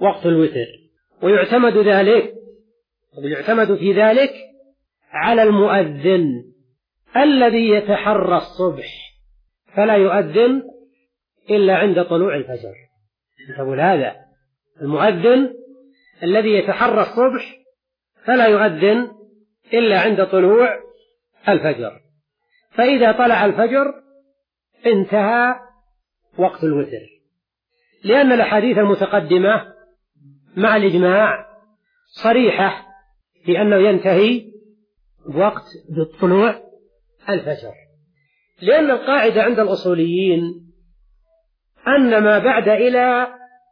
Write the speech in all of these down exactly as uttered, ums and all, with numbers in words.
وقت الوتر. ويعتمد ذلك ويعتمد في ذلك على المؤذن الذي يتحرى الصبح فلا يؤذن إلا عند طلوع الفجر. تقول هذا المؤذن الذي يتحرى الصبح فلا يؤذن إلا عند طلوع الفجر، فإذا طلع الفجر انتهى وقت الوتر، لأن الأحاديث المتقدمة مع الإجماع صريحة في أنه ينتهي وقت طلوع الفجر، لأن القاعدة عند الأصوليين أن ما بعد إلى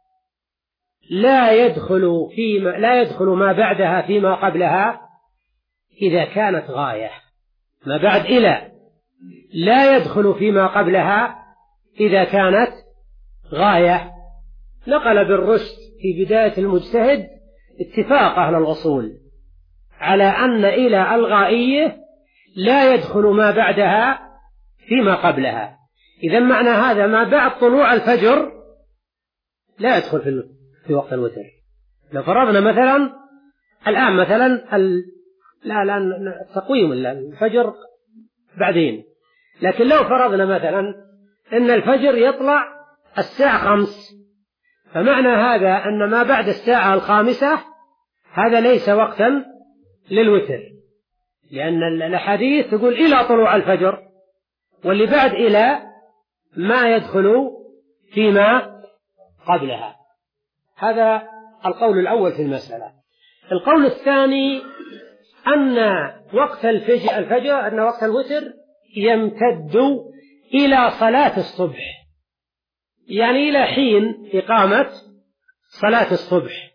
لا يدخل فيما لا يدخل ما بعدها فيما قبلها إذا كانت غاية. ما بعد إلى لا يدخل فيما قبلها إذا كانت غاية. نقل بالرشد في بداية المجتهد اتفاق أهل الأصول على أن إلى الغائية لا يدخل ما بعدها فيما قبلها. إذا معنى هذا ما بعد طلوع الفجر لا يدخل في, في وقت الوتر. لو فرضنا مثلا الآن مثلا ال... لا لا تقويم الفجر بعدين، لكن لو فرضنا مثلا أن الفجر يطلع الساعة خمس، فمعنى هذا أن ما بعد الساعة الخامسة هذا ليس وقتا للوتر، لأن الحديث تقول إلى طلوع الفجر، واللي بعد إلى ما يدخل فيما قبلها. هذا القول الأول في المسألة. القول الثاني أن وقت الفجر, الفجر أن وقت الوتر يمتد إلى صلاة الصبح، يعني إلى حين إقامة صلاة الصبح.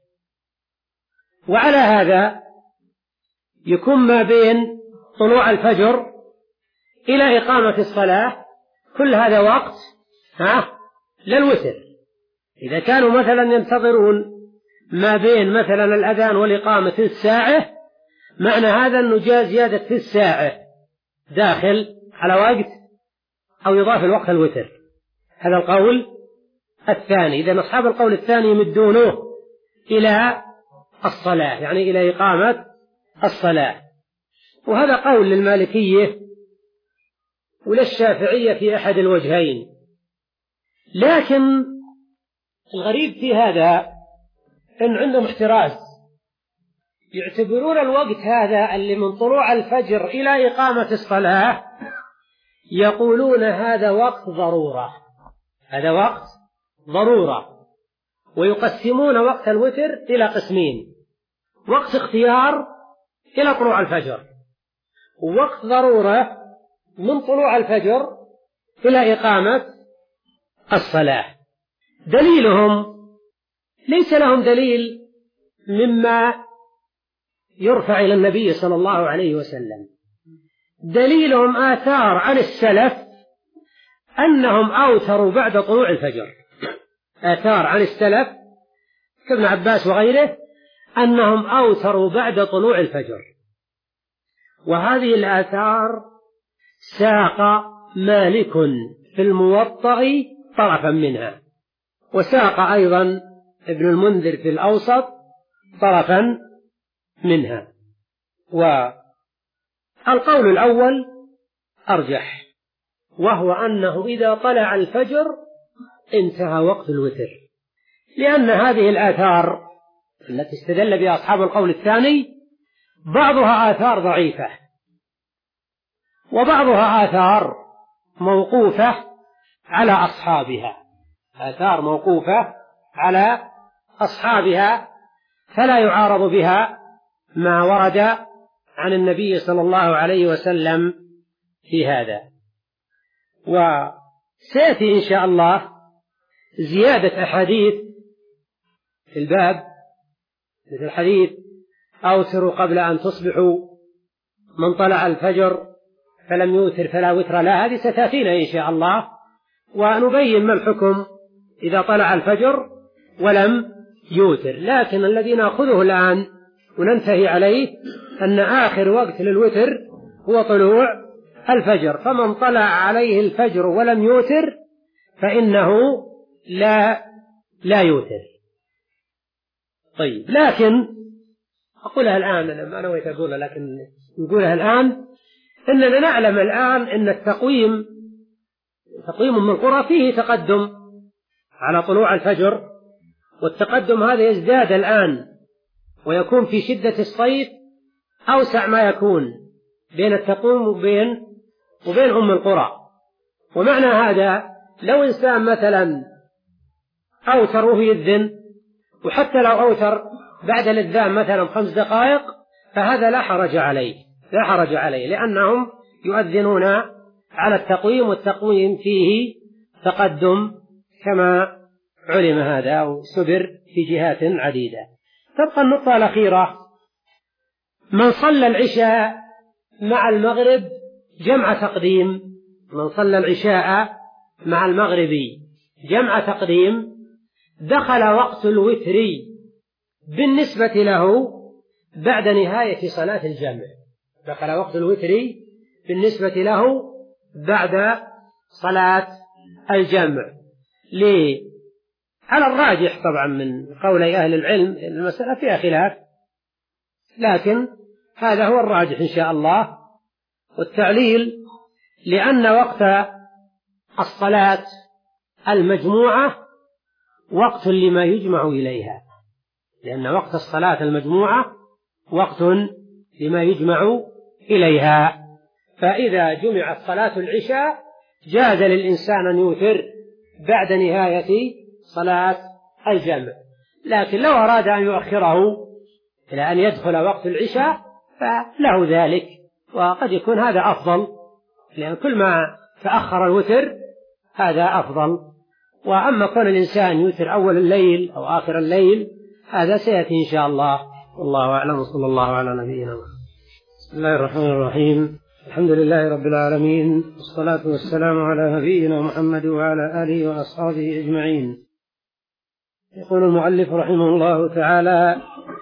وعلى هذا يكون ما بين طلوع الفجر إلى إقامة الصلاة كل هذا وقت ها للوتر. إذا كانوا مثلا ينتظرون ما بين مثلا الأذان والإقامة في الساعة، معنى هذا أنه جاء زيادة في الساعة داخل على وقت أو يضاف الوقت الوتر. هذا القول الثاني. إذا أصحاب القول الثاني يمدونه إلى الصلاة، يعني إلى إقامة الصلاة. وهذا قول للمالكية وللشافعية في أحد الوجهين. لكن الغريب في هذا أن عندهم احتراز، يعتبرون الوقت هذا اللي من طلوع الفجر إلى إقامة الصلاة يقولون هذا وقت ضرورة، هذا وقت ضرورة. ويقسمون وقت الوتر إلى قسمين: وقت اختيار إلى طلوع الفجر، ووقت ضرورة من طلوع الفجر إلى إقامة الصلاة. دليلهم ليس لهم دليل مما يرفع إلى النبي صلى الله عليه وسلم، دليلهم آثار عن السلف أنهم أوتروا بعد طلوع الفجر. آثار عن السلف كابن عباس وغيره أنهم أوتروا بعد طلوع الفجر. وهذه الآثار ساق مالك في الموطأ طرفا منها، وساق أيضا ابن المنذر في الأوسط طرفا منها. والقول الأول أرجح، وهو أنه إذا طلع الفجر انتهى وقت الوتر، لأن هذه الآثار التي استدل بها أصحاب القول الثاني بعضها آثار ضعيفة، وبعضها آثار موقوفة على أصحابها، آثار موقوفة على أصحابها فلا يعارض بها ما ورد عن النبي صلى الله عليه وسلم في هذا. وسيأتي إن شاء الله زيادة أحاديث في الباب، مثل الحديث أوتروا قبل أن تصبحوا، من طلع الفجر فلم يوتر فلا وتر له، هذه ستأتينا إن شاء الله، ونبين ما الحكم إذا طلع الفجر ولم يوتر. لكن الذي نأخذه الآن وننتهي عليه أن آخر وقت للوتر هو طلوع الفجر، فمن طلع عليه الفجر ولم يوتر فإنه لا لا يوتر. طيب، لكن أقولها الآن، أنا ما نويت أقولها لكن نقولها الآن، إننا نعلم الآن أن التقويم تقويم من القرى فيه تقدم على طلوع الفجر، والتقدم هذا يزداد الآن ويكون في شدة الصيف أوسع ما يكون بين التقويم وبين وبين أم القرى. ومعنى هذا لو إنسان مثلا أوتر وهو يذن، وحتى لو أوتر بعد الإذان مثلا خمس دقائق فهذا لا حرج عليه لا حرج عليه لأنهم يؤذنون على التقويم، والتقويم فيه تقدم كما علم هذا أو سبر في جهات عديدة. تبقى النقطة الأخيرة: من صلى العشاء مع المغرب جمع تقديم من صلى العشاء مع المغرب جمع تقديم دخل وقت الوتر بالنسبة له بعد نهاية صلاة الجمع دخل وقت الوتر بالنسبة له بعد صلاة الجمع. ليه؟ على الراجح طبعا من قولي أهل العلم المسألة فيها خلاف، لكن هذا هو الراجح إن شاء الله. والتعليل: لأن وقت الصلاة المجموعة وقت لما يجمع إليها لأن وقت الصلاة المجموعة وقت لما يجمع إليها. فإذا جمعت صلاة العشاء جاز للإنسان أن يوتر بعد نهاية صلاة الجمع، لكن لو أراد أن يؤخره إلى أن يدخل وقت العشاء فله ذلك، وقد يكون هذا أفضل، لأن كل ما تأخر الوتر هذا أفضل. وأما كون الإنسان يوتر أول الليل أو آخر الليل هذا سيأتي إن شاء الله، والله أعلم. صلى الله على نبينا محمد. بسم الله الرحمن الرحيم. الحمد لله رب العالمين، والصلاة والسلام على نبينا محمد وعلى آله وأصحابه أجمعين. يقول المؤلف رحمه الله تعالى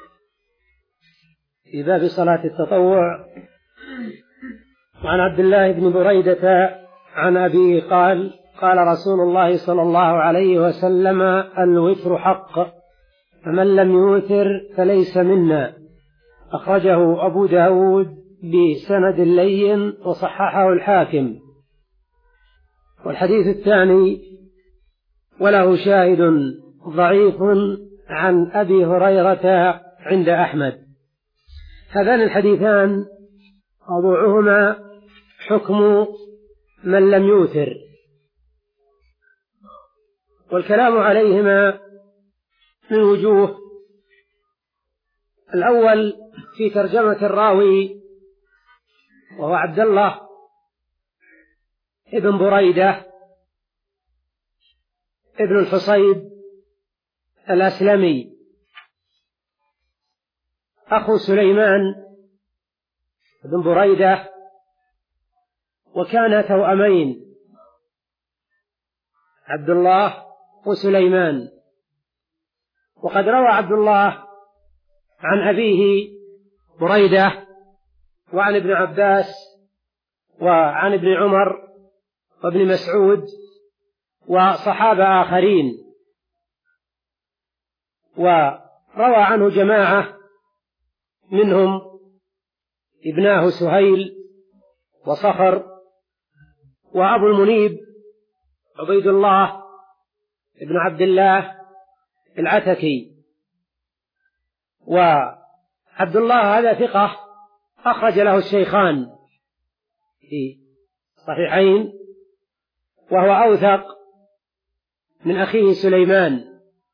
في باب صلاة التطوع: عن عبد الله بن بريدة عن أبيه قال: قال رسول الله صلى الله عليه وسلم: الوتر حق، فمن لم يوتر فليس منا. أخرجه أبو داود بسند لين وصححه الحاكم. والحديث الثاني وله شاهد ضعيف عن أبي هريرة عند أحمد. هذان الحديثان موضوعهما حكم من لم يوتر، والكلام عليهما من وجوه. الأول في ترجمة الراوي وهو عبد الله ابن بريدة ابن الحصيب الأسلمي أخو سليمان بن بريدة، وكان توأمين عبد الله وسليمان. وقد روى عبد الله عن أبيه بريدة وعن ابن عباس وعن ابن عمر وابن مسعود وصحابة آخرين، وروى عنه جماعة منهم ابناه سهيل وصخر وأبو المنيب عبيد الله ابن عبد الله العتكي. وعبد الله هذا ثقة أخرج له الشيخان في صحيحين، وهو أوثق من أخيه سليمان.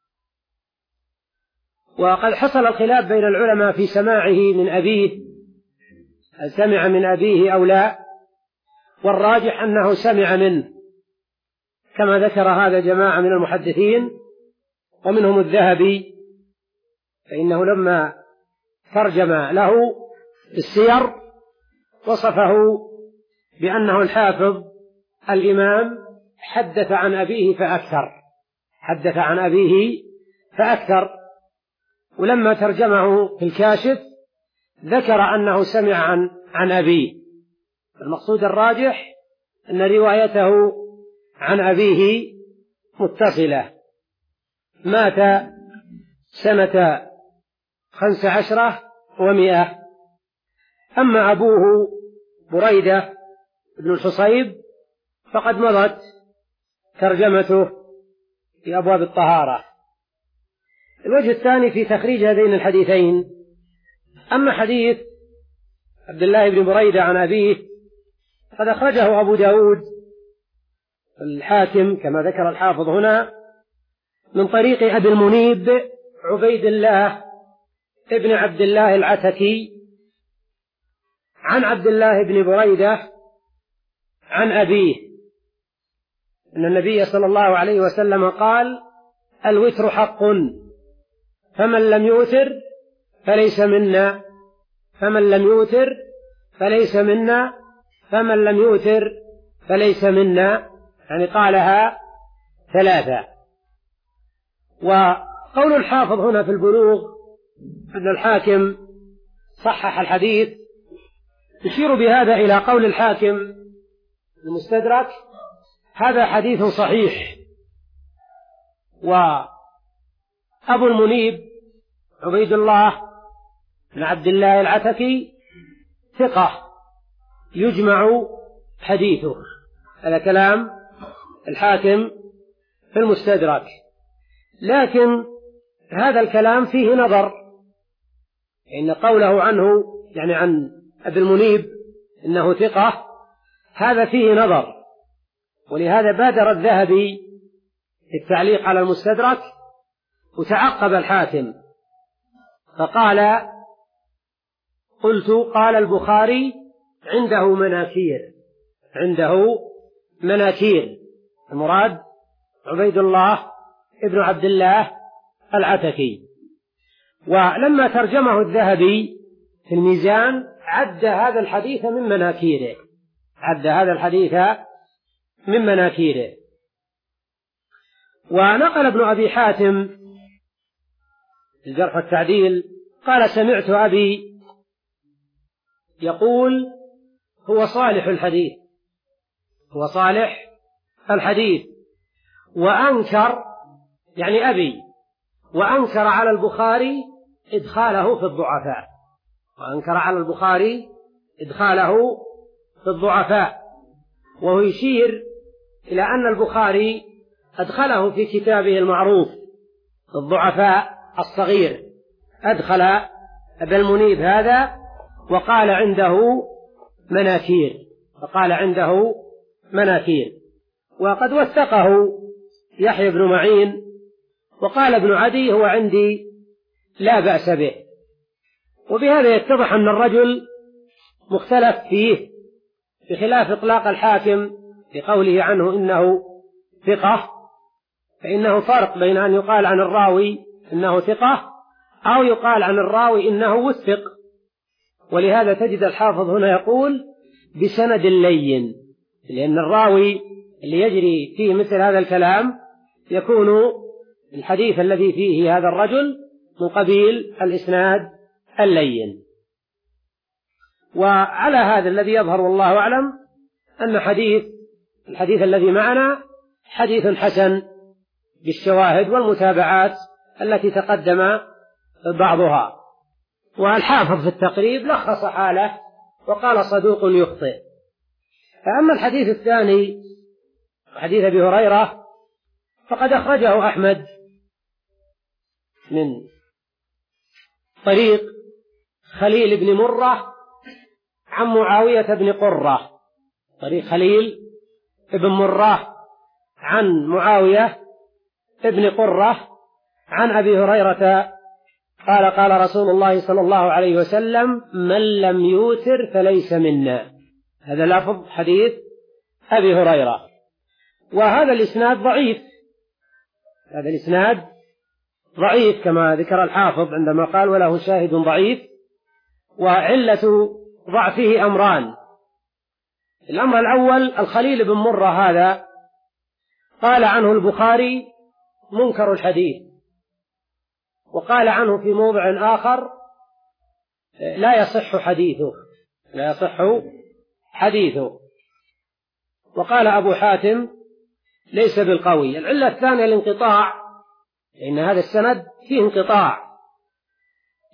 وقد حصل الخلاف بين العلماء في سماعه من أبيه، هل سمع من أبيه أو لا، والراجح أنه سمع منه، كما ذكر هذا جماعة من المحدثين ومنهم الذهبي، فإنه لما ترجم له السير وصفه بأنه الحافظ الإمام حدث عن أبيه فأكثر حدث عن أبيه فأكثر ولما ترجمه في الكاشف ذكر أنه سمع عن, عن أبيه. المقصود الراجح أن روايته عن أبيه متصلة. مات سنة خمس عشرة ومئة. أما أبوه بريدة بن الحصيب فقد مضت ترجمته في أبواب الطهارة. الوجه الثاني في تخريج هذين الحديثين: أما حديث عبد الله بن بريدة عن أبيه قد أخرجه أبو داود الحاكم كما ذكر الحافظ هنا من طريق أبي المنيب عبيد الله ابن عبد الله العتكي عن عبد الله بن بريدة عن أبيه أن النبي صلى الله عليه وسلم قال: الوتر حق، فمن لم يوتر فليس منا، فمن لم يوتر فليس منا، فمن لم يوتر فليس منا، يعني قالها ثلاثة. وقول الحافظ هنا في البلوغ أن الحاكم صحح الحديث يشير بهذا إلى قول الحاكم المستدرك: هذا حديث صحيح. وأبو المنيب عبيد الله بن عبد الله العتكي ثقة يجمع حديثه. هذا كلام الحاكم في المستدرك، لكن هذا الكلام فيه نظر، إن قوله عنه يعني عن أبي المنيب إنه ثقة هذا فيه نظر، ولهذا بادر الذهبي في التعليق على المستدرك وتعقب الحاكم فقال: قلت قال البخاري عنده مناكير، عنده مناكير، المراد عبيد الله ابن عبد الله العتكي. ولما ترجمه الذهبي في الميزان عد هذا الحديث من مناكيره، عد هذا الحديث من مناكيره. ونقل ابن أبي حاتم الجرح والتعديل قال: سمعت أبي يقول: هو صالح الحديث، هو صالح الحديث. وأنكر يعني أبي وأنكر على البخاري إدخاله في الضعفاء، وأنكر على البخاري إدخاله في الضعفاء، وهو يشير إلى أن البخاري أدخله في كتابه المعروف الضعفاء الصغير، أدخل أبا المنيب هذا وقال عنده مناكير، وقال عنده مناكير. وقد وثقه يحيى بن معين وقال ابن عدي: هو عندي لا بأس به. وبهذا يتضح أن الرجل مختلف فيه، بخلاف إطلاق الحاكم لقوله عنه إنه ثقة، فإنه فرق بين أن يقال عن الراوي إنه ثقة أو يقال عن الراوي إنه وثق. ولهذا تجد الحافظ هنا يقول: بسند لين، لأن الراوي اللي يجري فيه مثل هذا الكلام يكون الحديث الذي فيه هذا الرجل من قبيل الإسناد اللين. وعلى هذا الذي يظهر والله أعلم أن حديث الحديث الذي معنا حديث حسن بالشواهد والمتابعات التي تقدم بعضها. والحافظ في التقريب لخص حاله وقال: صدوق يخطئ. فأما الحديث الثاني حديث أبي هريرة فقد أخرجه أحمد من طريق خليل بن مرة عن معاوية بن قرة، طريق خليل بن مرة عن معاوية بن قرة عن أبي هريرة قال: قال رسول الله صلى الله عليه وسلم: من لم يوتر فليس منا. هذا لفظ حديث أبي هريرة. وهذا الإسناد ضعيف، هذا الإسناد ضعيف كما ذكر الحافظ عندما قال: وله شاهد ضعيف. وعلة ضعفه أمران: الأمر الأول الخليل بن مرة هذا قال عنه البخاري منكر الحديث، وقال عنه في موضع آخر لا يصح حديثه، لا يصح حديثه. وقال أبو حاتم ليس بالقوي. العلة الثانية الانقطاع، لأن هذا السند فيه انقطاع،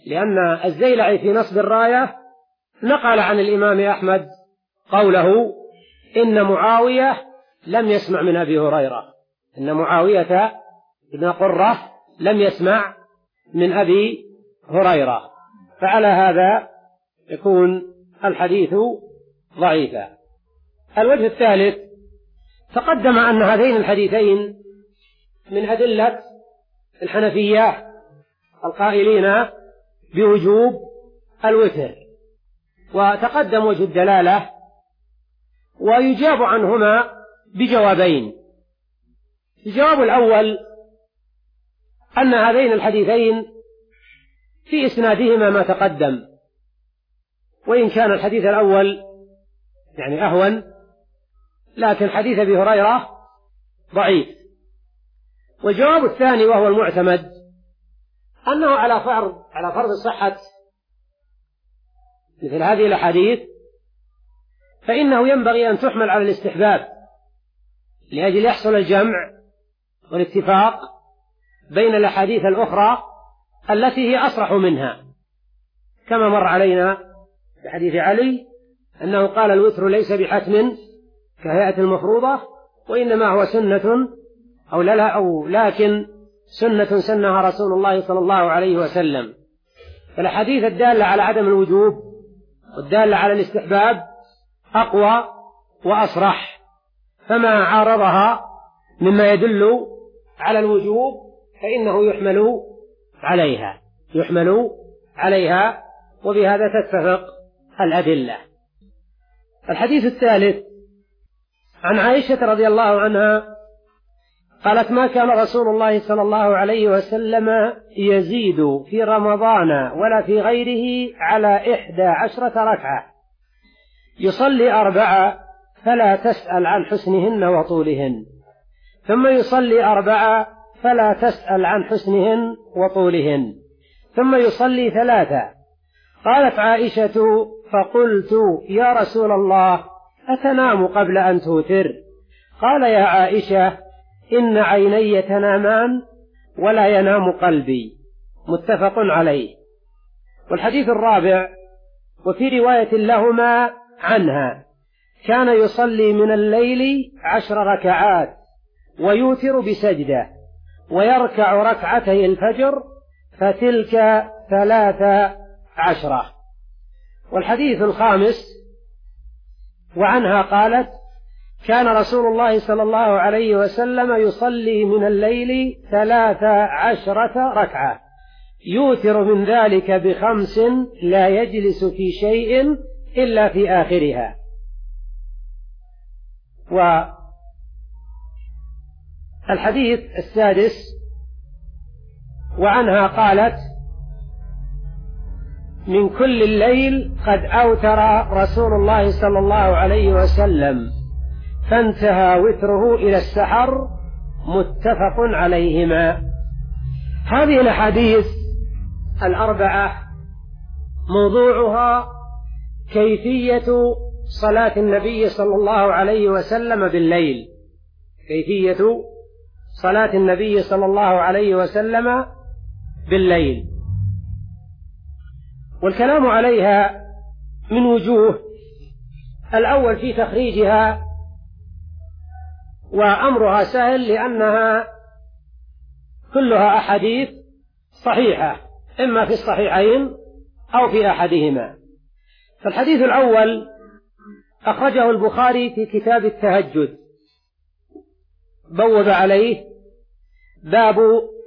لأن الزيلعي في نصب الراية نقل عن الإمام أحمد قوله إن معاوية لم يسمع من أبي هريرة، إن معاوية بن قرة لم يسمع من أبي هريرة، فعلى هذا يكون الحديث ضعيفا. الوجه الثالث، تقدم أن هذين الحديثين من أدلة الحنفية القائلين بوجوب الوتر، وتقدم وجه الدلالة، ويجاب عنهما بجوابين. الجواب الأول أن هذين الحديثين في إسنادهما ما تقدم، وإن كان الحديث الأول يعني أهون، لكن حديث أبي هريرة ضعيف. والجواب الثاني وهو المعتمد أنه على فرض على فرض صحة مثل هذه الأحاديث، فإنه ينبغي أن تحمل على الاستحباب لأجل يحصل الجمع والاتفاق بين الأحاديث الأخرى التي هي أصرح منها، كما مر علينا في حديث علي أنه قال الوتر ليس بحتم كهيئة المفروضة، وإنما هو سنة أو لا أو لكن سنة سنها رسول الله صلى الله عليه وسلم. فالحديث الدالة على عدم الوجوب والدالة على الاستحباب أقوى وأصرح، فما عارضها مما يدل على الوجوب فإنه يحمل عليها يحمل عليها وبهذا تتفق الأدلة. الحديث الثالث عن عائشة رضي الله عنها قالت: ما كان رسول الله صلى الله عليه وسلم يزيد في رمضان ولا في غيره على إحدى عشرة ركعة، يصلي أربعة فلا تسأل عن حسنهن وطولهن، ثم يصلي أربعة فلا تسأل عن حسنهن وطولهن، ثم يصلي ثلاثة. قالت عائشة: فقلت يا رسول الله أتنام قبل أن توتر؟ قال: يا عائشة إن عيني تنامان ولا ينام قلبي. متفق عليه. والحديث الرابع وفي رواية لهما عنها: كان يصلي من الليل عشر ركعات ويوتر بسجدة ويركع ركعتي الفجر فتلك ثلاث عشرة. والحديث الخامس وعنها قالت: كان رسول الله صلى الله عليه وسلم يصلي من الليل ثلاث عشرة ركعة يوتر من ذلك بخمس لا يجلس في شيء إلا في آخرها. والحديث السادس وعنها قالت: من كل الليل قد أوتر رسول الله صلى الله عليه وسلم فانتهى وتره إلى السحر. متفق عليهما. هذه الأحاديث الأربعة موضوعها كيفية صلاة النبي صلى الله عليه وسلم بالليل، كيفية صلاة النبي صلى الله عليه وسلم بالليل. والكلام عليها من وجوه: الأول في تخريجها، وأمرها سهل لأنها كلها أحاديث صحيحة، إما في الصحيحين أو في أحدهما. فالحديث الأول أخرجه البخاري في كتاب التهجد، بوب عليه باب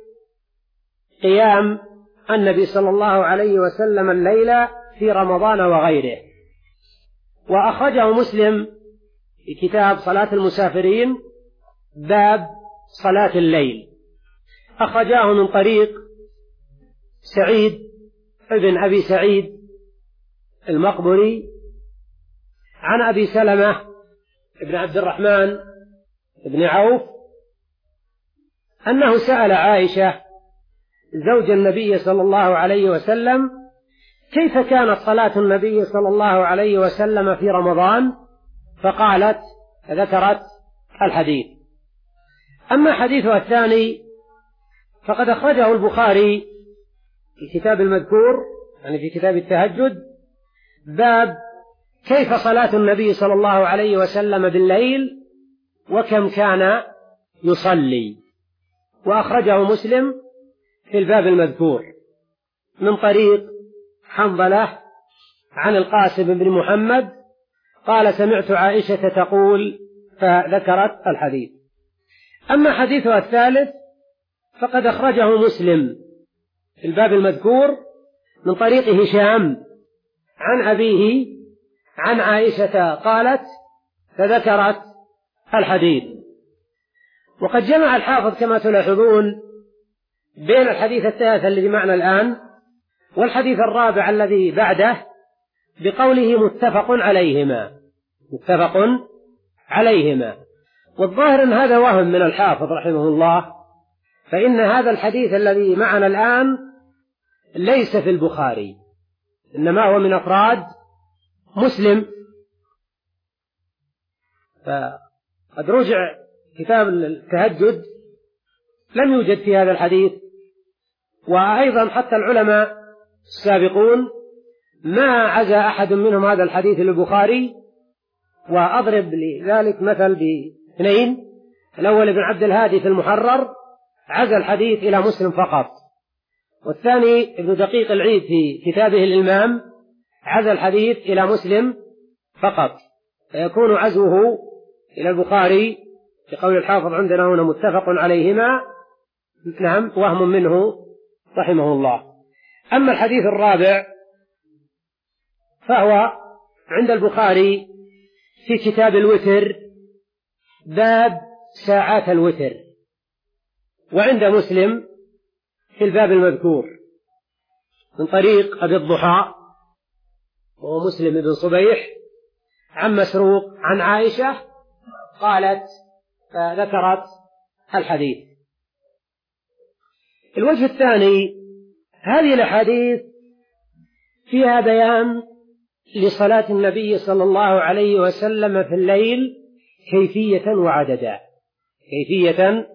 قيام النبي صلى الله عليه وسلم الليل في رمضان وغيره. وأخرجه مسلم في كتاب صلاة المسافرين باب صلاة الليل، أخرجاه من طريق سعيد ابن أبي سعيد المقبري عن أبي سلمة ابن عبد الرحمن ابن عوف أنه سأل عائشة زوج النبي صلى الله عليه وسلم كيف كانت صلاة النبي صلى الله عليه وسلم في رمضان، فقالت ذكرت الحديث. أما حديثها الثاني فقد أخرجه البخاري الكتاب المذكور يعني في كتاب التهجد باب كيف صلاة النبي صلى الله عليه وسلم بالليل وكم كان يصلي، وأخرجه مسلم في الباب المذكور من طريق حنظلة عن القاسم بن محمد قال سمعت عائشة تقول فذكرت الحديث. أما حديثها الثالث فقد أخرجه مسلم في الباب المذكور من طريق هشام عن أبيه عن عائشة قالت فذكرت الحديث. وقد جمع الحافظ كما تلاحظون بين الحديث الثالث الذي معنا الآن والحديث الرابع الذي بعده بقوله متفق عليهما متفق عليهما والظاهر أن هذا وهم من الحافظ رحمه الله، فإن هذا الحديث الذي معنا الآن ليس في البخاري إنما هو من أفراد مسلم. فقد رجع كتاب التهجد لم يوجد في هذا الحديث، وأيضا حتى العلماء السابقون ما عزى أحد منهم هذا الحديث للبخاري. وأضرب لذلك مثل باثنين، الأول ابن عبد الهادي في المحرر عزى الحديث إلى مسلم فقط، والثاني ابن دقيق العيد في كتابه الإمام عزى الحديث إلى مسلم فقط، فيكون عزوه إلى البخاري بقول الحافظ عندنا هنا متفق عليهما نعم وهم منه رحمه الله. أما الحديث الرابع فهو عند البخاري في كتاب الوتر باب ساعات الوتر، وعند مسلم في الباب المذكور من طريق أبي الضحى وهو مسلم بن صبيح عن مسروق عن عائشة قالت فذكرت الحديث. الوجه الثاني هذه الأحاديث فيها بيان لصلاة النبي صلى الله عليه وسلم في الليل كيفية وعددا كيفية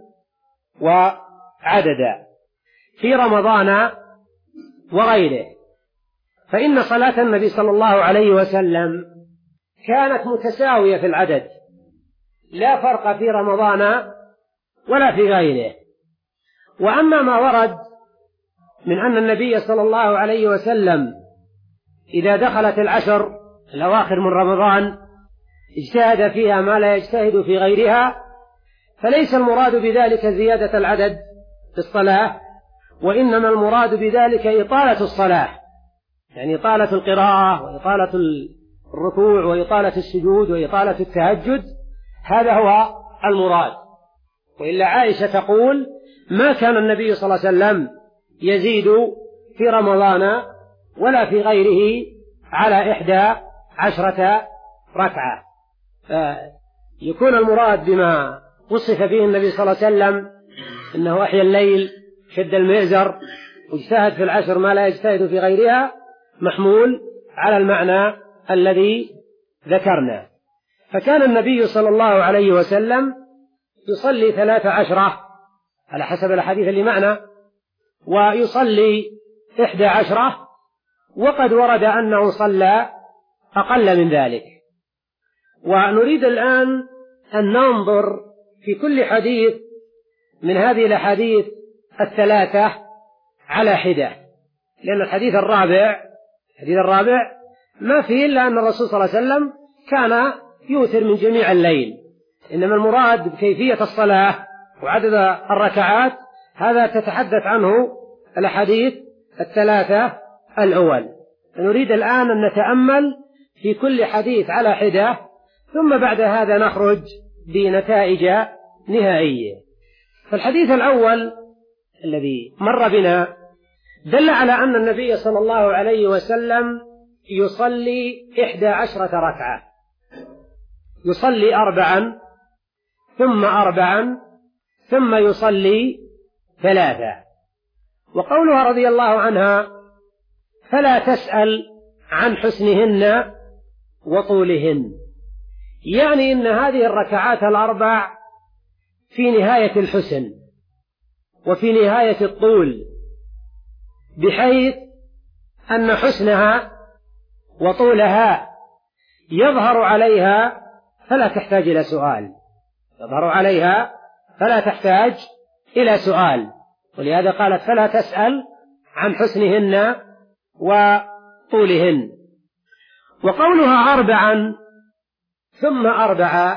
وعددا في رمضان وغيره، فإن صلاة النبي صلى الله عليه وسلم كانت متساوية في العدد لا فرق في رمضان ولا في غيره. وأما ما ورد من أن النبي صلى الله عليه وسلم إذا دخلت العشر الأواخر من رمضان اجتهد فيها ما لا يجتهد في غيرها، فليس المراد بذلك زيادة العدد في الصلاة، وإنما المراد بذلك إطالة الصلاة، يعني إطالة القراءة وإطالة الركوع وإطالة السجود وإطالة التهجد، هذا هو المراد. وإلا عائشة تقول ما كان النبي صلى الله عليه وسلم يزيد في رمضان ولا في غيره على إحدى عشرة ركعة، فيكون المراد بما وصف به النبي صلى الله عليه وسلم إنه أحيا الليل شد المئزر واجتهد في العشر ما لا يجتهد في غيرها محمول على المعنى الذي ذكرنا. فكان النبي صلى الله عليه وسلم يصلي ثلاث عشرة على حسب الحديث اللي معنا، ويصلي إحدى عشرة، وقد ورد أنه صلى أقل من ذلك. ونريد الآن أن ننظر في كل حديث من هذه الأحاديث الثلاثة على حدة، لأن الحديث الرابع الحديث الرابع ما فيه إلا أن الرسول صلى الله عليه وسلم كان يوتر من جميع الليل، إنما المراد بكيفية الصلاة وعدد الركعات هذا تتحدث عنه الأحاديث الثلاثة الأول. نريد الآن أن نتأمل في كل حديث على حدة، ثم بعد هذا نخرج بنتائج نهائية. فالحديث الأول الذي مر بنا دل على أن النبي صلى الله عليه وسلم يصلي إحدى عشرة ركعة، يصلي أربعا ثم أربعا ثم يصلي ثلاثة. وقولها رضي الله عنها فلا تسأل عن حسنهن وطولهن، يعني إن هذه الركعات الأربع في نهاية الحسن وفي نهاية الطول، بحيث أن حسنها وطولها يظهر عليها فلا تحتاج إلى سؤال، يظهر عليها فلا تحتاج إلى سؤال، ولهذا قالت فلا تسأل عن حسنهن وطولهن. وقولها أربعا ثم أربعة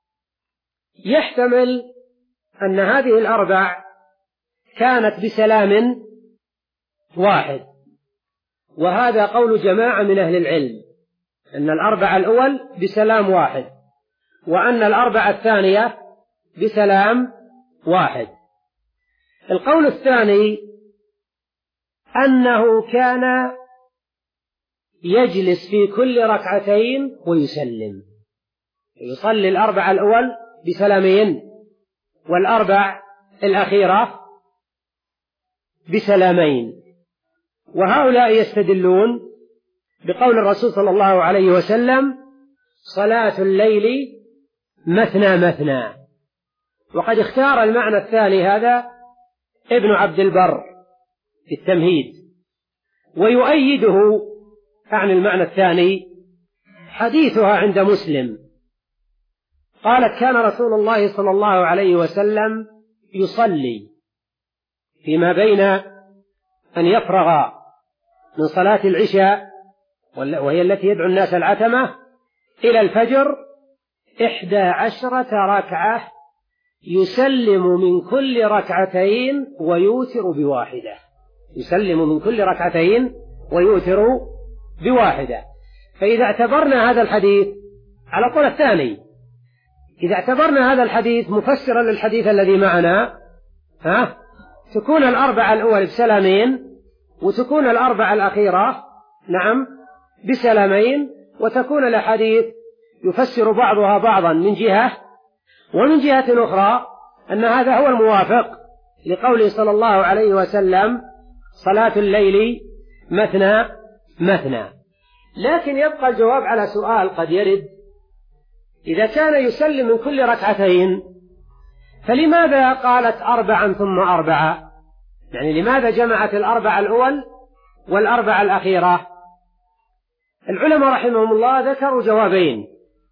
يحتمل أن هذه الأربع كانت بسلام واحد، وهذا قول جماعة من أهل العلم أن الأربع الأول بسلام واحد، وأن الأربع الثانية بسلام واحد. القول الثاني أنه كان يجلس في كل ركعتين ويسلم، يصلي الأربع الأول بسلامين والأربع الأخيرة بسلامين. وهؤلاء يستدلون بقول الرسول صلى الله عليه وسلم صلاة الليل مثنى مثنى، وقد اختار المعنى الثاني هذا ابن عبد البر في التمهيد، ويؤيده عن المعنى الثاني حديثها عند مسلم، قالت كان رسول الله صلى الله عليه وسلم يصلي فيما بين أن يفرغ من صلاة العشاء وهي التي يدعو الناس العتمة إلى الفجر إحدى عشرة ركعة، يسلم من كل ركعتين ويوتر بواحدة، يسلم من كل ركعتين ويوتر بواحدة. فإذا اعتبرنا هذا الحديث على طول الثاني، إذا اعتبرنا هذا الحديث مفسرا للحديث الذي معنا، ها تكون الأربعة الأول بسلامين، وتكون الأربعة الأخيرة نعم بسلامين، وتكون الأحاديث يفسر بعضها بعضا من جهة، ومن جهة أخرى أن هذا هو الموافق لقوله صلى الله عليه وسلم صلاة الليل مثنى مثنى. لكن يبقى الجواب على سؤال قد يرد: إذا كان يسلم من كل ركعتين فلماذا قالت أربعا ثم أربعة؟ يعني لماذا جمعت الأربع الأول والأربع الأخيرة؟ العلماء رحمهم الله ذكروا جوابين.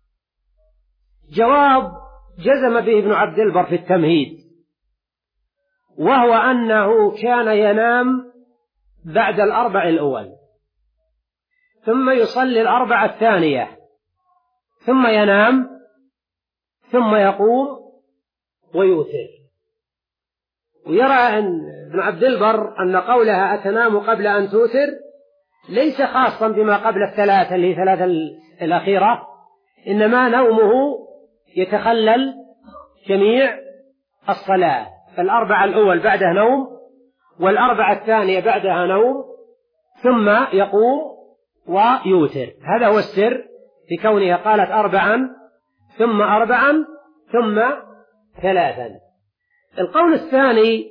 جواب جزم به ابن عبد البر في التمهيد، وهو أنه كان ينام بعد الأربع الأول ثم يصلي الأربع الثانية ثم ينام ثم يقوم ويوتر. ويرى أن ابن عبد البر أن قولها أتنام قبل أن توتر ليس خاصا بما قبل الثلاثة اللي هي ثلاثة الأخيرة، إنما نومه يتخلل جميع الصلاة، فالأربع الأول بعده نوم والأربع الثانية بعدها نوم ثم يقوم ويوتر. هذا هو السر في كونها قالت أربعا ثم أربعا ثم ثلاثا. القول الثاني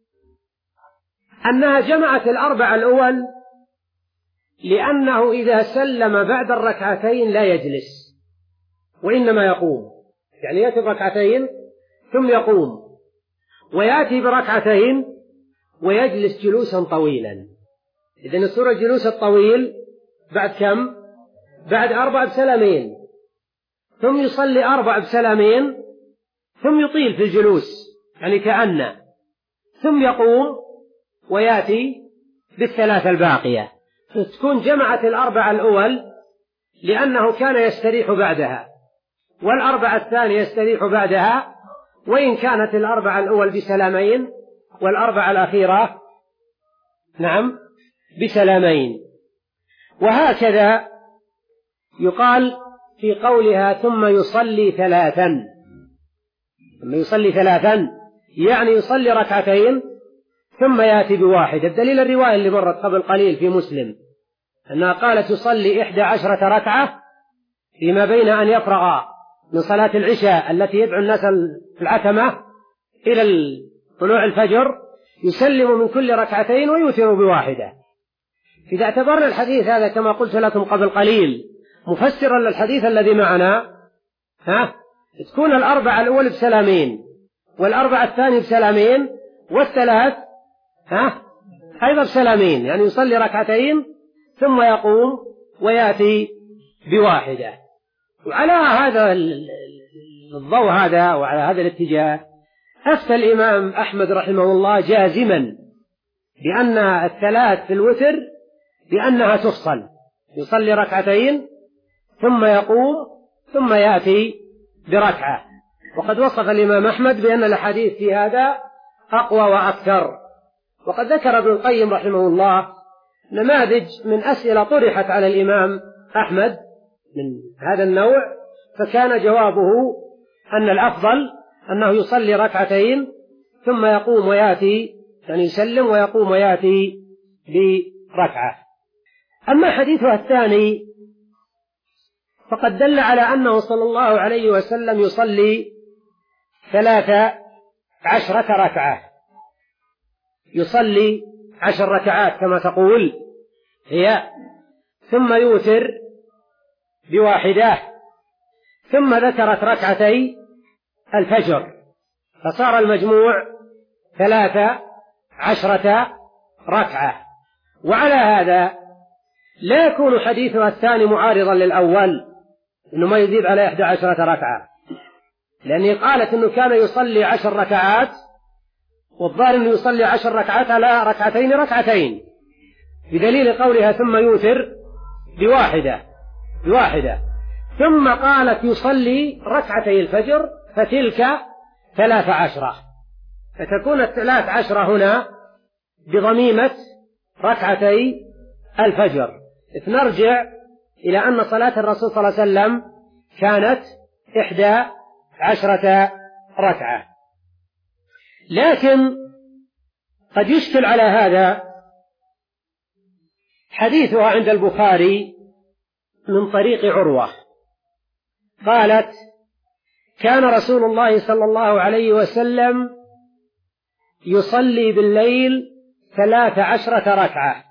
أنها جمعت الأربع الأول لأنه إذا سلم بعد الركعتين لا يجلس وإنما يقوم، يعني يأتي بركعتين ثم يقوم، ويأتي بركعتين ويجلس جلوسا طويلا. إذن السورة الجلوس الطويل بعد كم؟ بعد أربع بسلامين، ثم يصلي أربع بسلامين ثم يطيل في الجلوس يعني كأنه، ثم يقوم ويأتي بالثلاثة الباقية، فتكون جمعت الأربع الأول لأنه كان يستريح بعدها، والأربع الثانية يستريح بعدها، وإن كانت الأربع الأول بسلامين والأربع الأخيرة نعم بسلامين. وهكذا يقال في قولها ثم يصلي ثلاثا، ثم يصلي ثلاثا يعني يصلي ركعتين ثم يأتي بواحد. الدليل الرواية اللي مرت قبل قليل في مسلم أنها قالت يصلي إحدى عشرة ركعة فيما بين أن يفرغ من صلاة العشاء التي يدعو الناس العتمة إلى طلوع الفجر، يسلم من كل ركعتين ويوتر بواحدة. إذا اعتبرنا الحديث هذا كما قلت لكم قبل قليل مفسرا للحديث الذي معنا، ها تكون الأربع الأول بسلامين والأربع الثاني بسلامين والثلاث ها أيضا سلامين، يعني يصلي ركعتين ثم يقوم ويأتي بواحدة. وعلى هذا الضوء هذا وعلى هذا الاتجاه أفتى الإمام أحمد رحمه الله جازما بأن الثلاث في الوتر بأنها تفصل، يصلي ركعتين ثم يقوم ثم يأتي بركعة. وقد وصف الإمام أحمد بأن الحديث في هذا أقوى وأكثر. وقد ذكر ابن القيم رحمه الله نماذج من أسئلة طرحت على الإمام أحمد من هذا النوع، فكان جوابه أن الأفضل أنه يصلي ركعتين ثم يقوم ويأتي، يعني يسلم ويقوم ويأتي بركعة. أما حديثه الثاني فقد دل على أنه صلى الله عليه وسلم يصلي ثلاث عشرة ركعة، يصلي عشر ركعات كما تقول هي، ثم يوتر بواحدة، ثم ذكرت ركعتي الفجر، فصار المجموع ثلاث عشرة ركعة. وعلى هذا لا يكون حديثها الثاني معارضا للأول إنه ما يزيد على إحدى عشرة ركعة، لأنه قالت إنه كان يصلي عشر ركعات، والظاهر إنه يصلي عشر ركعات على ركعتين ركعتين، بدليل قولها ثم يوتر بواحدة بواحدة، ثم قالت يصلي ركعتي الفجر فتلك ثلاث عشرة، فتكون الثلاث عشرة هنا بضميمة ركعتي الفجر. نرجع إلى أن صلاة الرسول صلى الله عليه وسلم كانت إحدى عشرة ركعة. لكن قد يشكل على هذا حديثها عند البخاري من طريق عروة، قالت كان رسول الله صلى الله عليه وسلم يصلي بالليل ثلاث عشرة ركعة،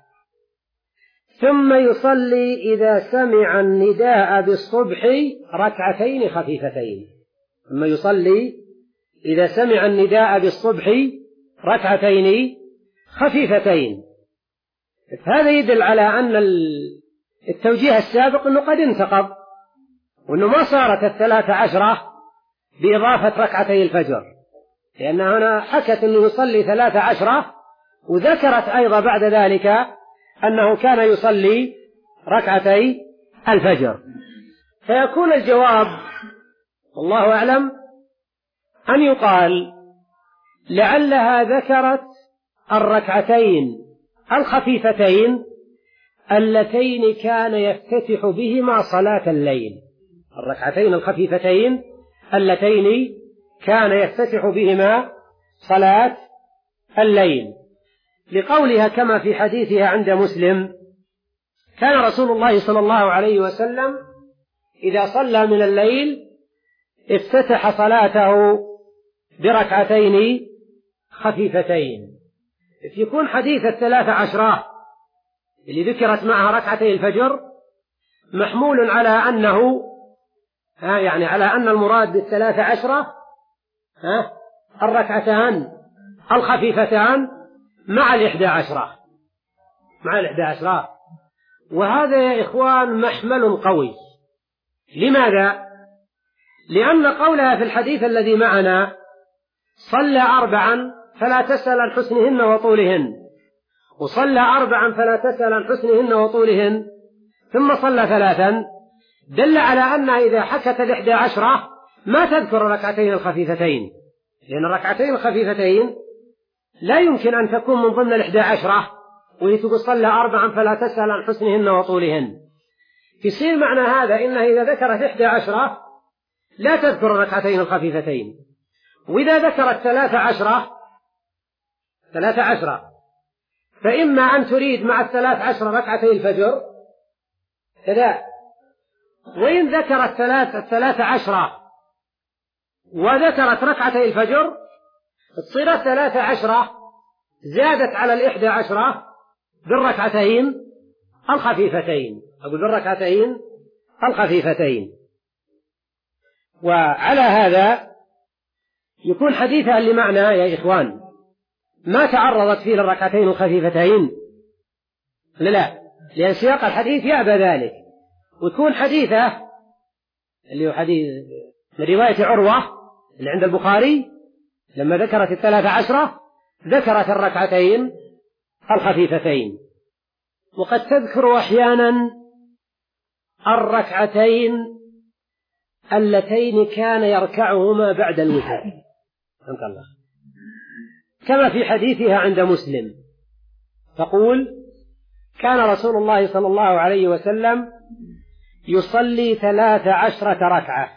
ثم يصلي إذا سمع النداء بالصبح ركعتين خفيفتين، ثم يصلي إذا سمع النداء بالصبح ركعتين خفيفتين. هذا يدل على أن التوجيه السابق أنه قد انتقض، وأنه ما صارت الثلاث عشرة بإضافة ركعتي الفجر، لأن هنا حكت أنه يصلي ثلاث عشرة، وذكرت أيضا بعد ذلك أنه كان يصلي ركعتي الفجر. فيكون الجواب والله أعلم أن يقال لعلها ذكرت الركعتين الخفيفتين اللتين كان يفتتح بهما صلاة الليل، الركعتين الخفيفتين اللتين كان يفتتح بهما صلاة الليل، لقولها كما في حديثها عند مسلم كان رسول الله صلى الله عليه وسلم إذا صلى من الليل افتتح صلاته بركعتين خفيفتين. يكون حديث الثلاث عشرة اللي ذكرت معها ركعتي الفجر محمول على أنه ها يعني على أن المراد بالثلاث عشرة ها الركعتان الخفيفتان مع الإحدى عشرة مع الإحدى عشرة وهذا يا إخوان محمل قوي. لماذا؟ لأن قولها في الحديث الذي معنا صلى أربعا فلا تسأل عن حسنهن وطولهن، وصلى أربعا فلا تسأل عن حسنهن وطولهن، ثم صلى ثلاثا، دل على أنها إذا حكت الإحدى عشرة ما تذكر الركعتين الخفيفتين، لأن الركعتين الخفيفتين لا يمكن أن تكون من ضمن الإحدى عشرة وهي تقول صلى أربعا فلا تسأل عن حسنهن وطولهن. يصير معنى هذا إنها إذا ذكرت إحدى عشرة لا تذكر الركعتين الخفيفتين، وإذا ذكرت ثلاث عشرة ثلاث عشرة فإما أن تريد مع الثلاث عشرة ركعتي الفجر كذا، وإن ذكرت ثلاث الثلاث عشرة وذكرت ركعتي الفجر تصير الثلاث عشرة زادت على الإحدى عشرة بالركعتين الخفيفتين، أقول بالركعتين الخفيفتين. وعلى هذا يكون حديثها اللي معنا يا إخوان ما تعرضت فيه للركعتين الخفيفتين؟ لا، لأن سياق الحديث يأبى ذلك، وتكون حديثه اللي هو حديث من رواية عروة اللي عند البخاري لما ذكرت الثلاثة عشرة ذكرت الركعتين الخفيفتين، وقد تذكر أحيانا الركعتين اللتين كان يركعهما بعد الوتر كما في حديثها عند مسلم، تقول: كان رسول الله صلى الله عليه وسلم يصلي ثلاث عشرة ركعة،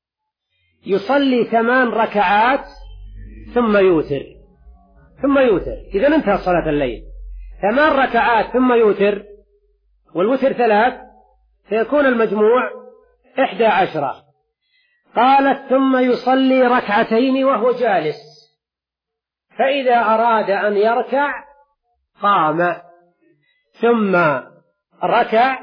يصلي ثمان ركعات ثم يوتر ثم يوتر إذا انتهى صلاة الليل، ثمان ركعات ثم يوتر، والوتر ثلاث، فيكون المجموع إحدى عشرة. قالت: ثم يصلي ركعتين وهو جالس، فإذا أراد أن يركع قام ثم ركع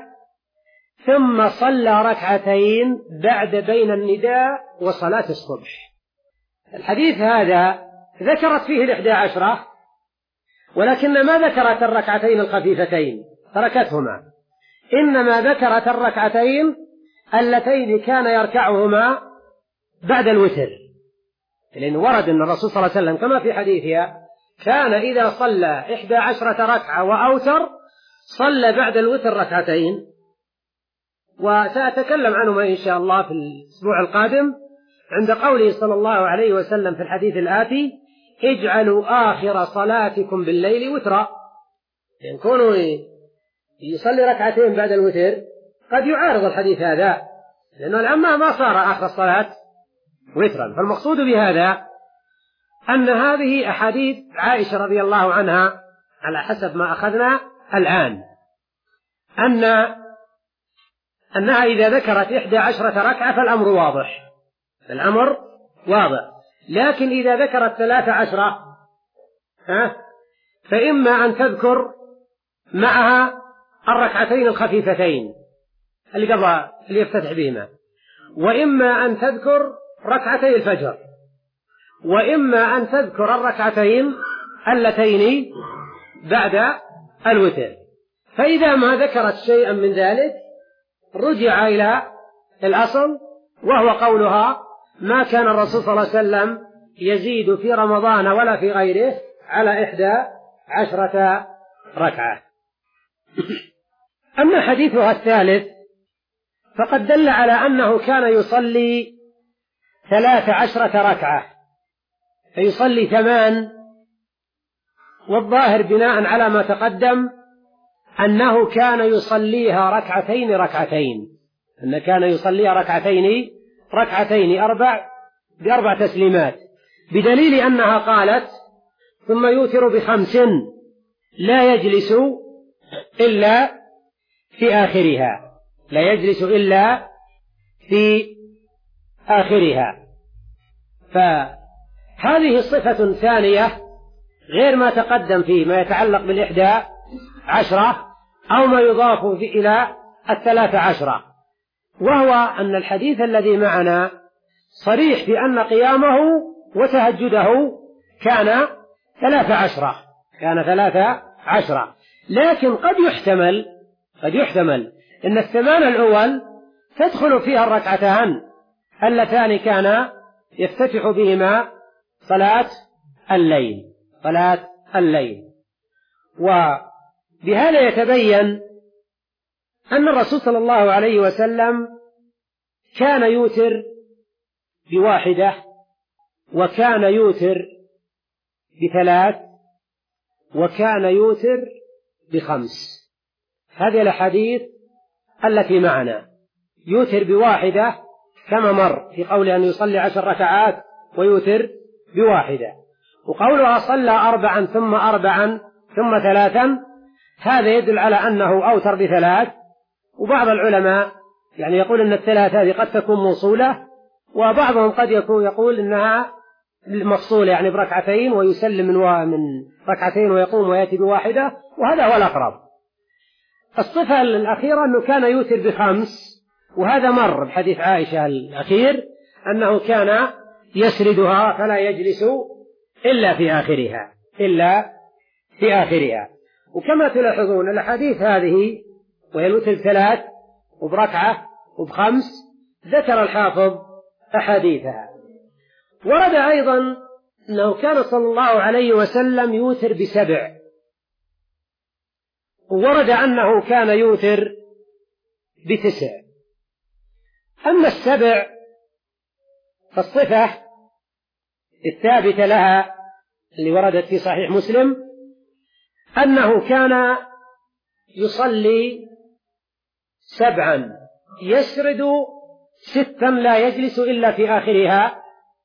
ثم صلى ركعتين بعد بين النداء وصلاة الصبح. الحديث هذا ذكرت فيه الإحدى عشرة، ولكن ما ذكرت الركعتين الخفيفتين، تركتهما، إنما ذكرت الركعتين اللتين كان يركعهما بعد الوتر، لأن ورد أن الرسول صلى الله عليه وسلم كما في حديثها كان إذا صلى إحدى عشرة ركعة وأوتر صلى بعد الوتر ركعتين، وسأتكلم عنهما إن شاء الله في الأسبوع القادم عند قوله صلى الله عليه وسلم في الحديث الآتي: اجعلوا آخر صلاتكم بالليل وترا. يعني كونوا يصلي ركعتين بعد الوتر قد يعارض الحديث هذا، لأنه الآن ما صار آخر الصلاة وترا. فالمقصود بهذا أن هذه أحاديث عائشة رضي الله عنها على حسب ما أخذنا الآن، أن أنها إذا ذكرت إحدى عشرة ركعة فالأمر واضح، الأمر واضح، لكن إذا ذكرت ثلاثة عشرة ها فإما أن تذكر معها الركعتين الخفيفتين اللي قبل اللي يفتتح بهما، وإما أن تذكر ركعتي الفجر، وإما أن تذكر الركعتين اللتين بعد الوتر. فإذا ما ذكرت شيئا من ذلك رجع إلى الأصل، وهو قولها: ما كان الرسول صلى الله عليه وسلم يزيد في رمضان ولا في غيره على إحدى عشرة ركعة. أما حديثها الثالث فقد دل على أنه كان يصلي ثلاث عشرة ركعة، فيصلي ثمان، والظاهر بناء على ما تقدم أنه كان يصليها ركعتين ركعتين أن كان يصليها ركعتين ركعتين أربع بأربع تسليمات، بدليل أنها قالت: ثم يوتر بخمس لا يجلس إلا في آخرها لا يجلس إلا في آخرها. فهذه صفة ثانية غير ما تقدم فيه ما يتعلق بالإحدى عشرة أو ما يضاف إلى الثلاث عشرة، وهو أن الحديث الذي معنا صريح بأن قيامه وتهجده كان ثلاث عشرة كان ثلاث عشرة لكن قد يحتمل قد يحتمل أن الثمان الأول تدخل فيها الركعتان اللتان كان يفتتح بهما صلاة الليل صلاة الليل وبهذا يتبين أن الرسول صلى الله عليه وسلم كان يوتر بواحدة، وكان يوتر بثلاث، وكان يوتر بخمس. هذه الأحاديث التي معنا يوتر بواحدة كما مر في قوله أن يصلي عشر ركعات ويوتر بواحدة، وقولها صلى أربعا ثم أربعا ثم ثلاثا هذا يدل على أنه أوتر بثلاث. وبعض العلماء يعني يقول أن الثلاث هذه قد تكون موصولة، وبعضهم قد يكون يقول أنها مفصولة يعني بركعتين ويسلم من, من ركعتين ويقوم ويأتي بواحدة، وهذا هو الأقرب. الصفة الأخيرة أنه كان يوتر بخمس، وهذا مر بحديث عائشة الأخير أنه كان يسردها فلا يجلس إلا في آخرها إلا في آخرها. وكما تلاحظون الأحاديث هذه وهي الوتر ثلاث وبركعة وبخمس ذكر الحافظ أحاديثها. ورد أيضا أنه كان صلى الله عليه وسلم يوتر بسبع، وورد أنه كان يوتر بتسع. أما السبع فالصفة الثابتة لها اللي وردت في صحيح مسلم أنه كان يصلي سبعا يسرد ستا لا يجلس إلا في آخرها،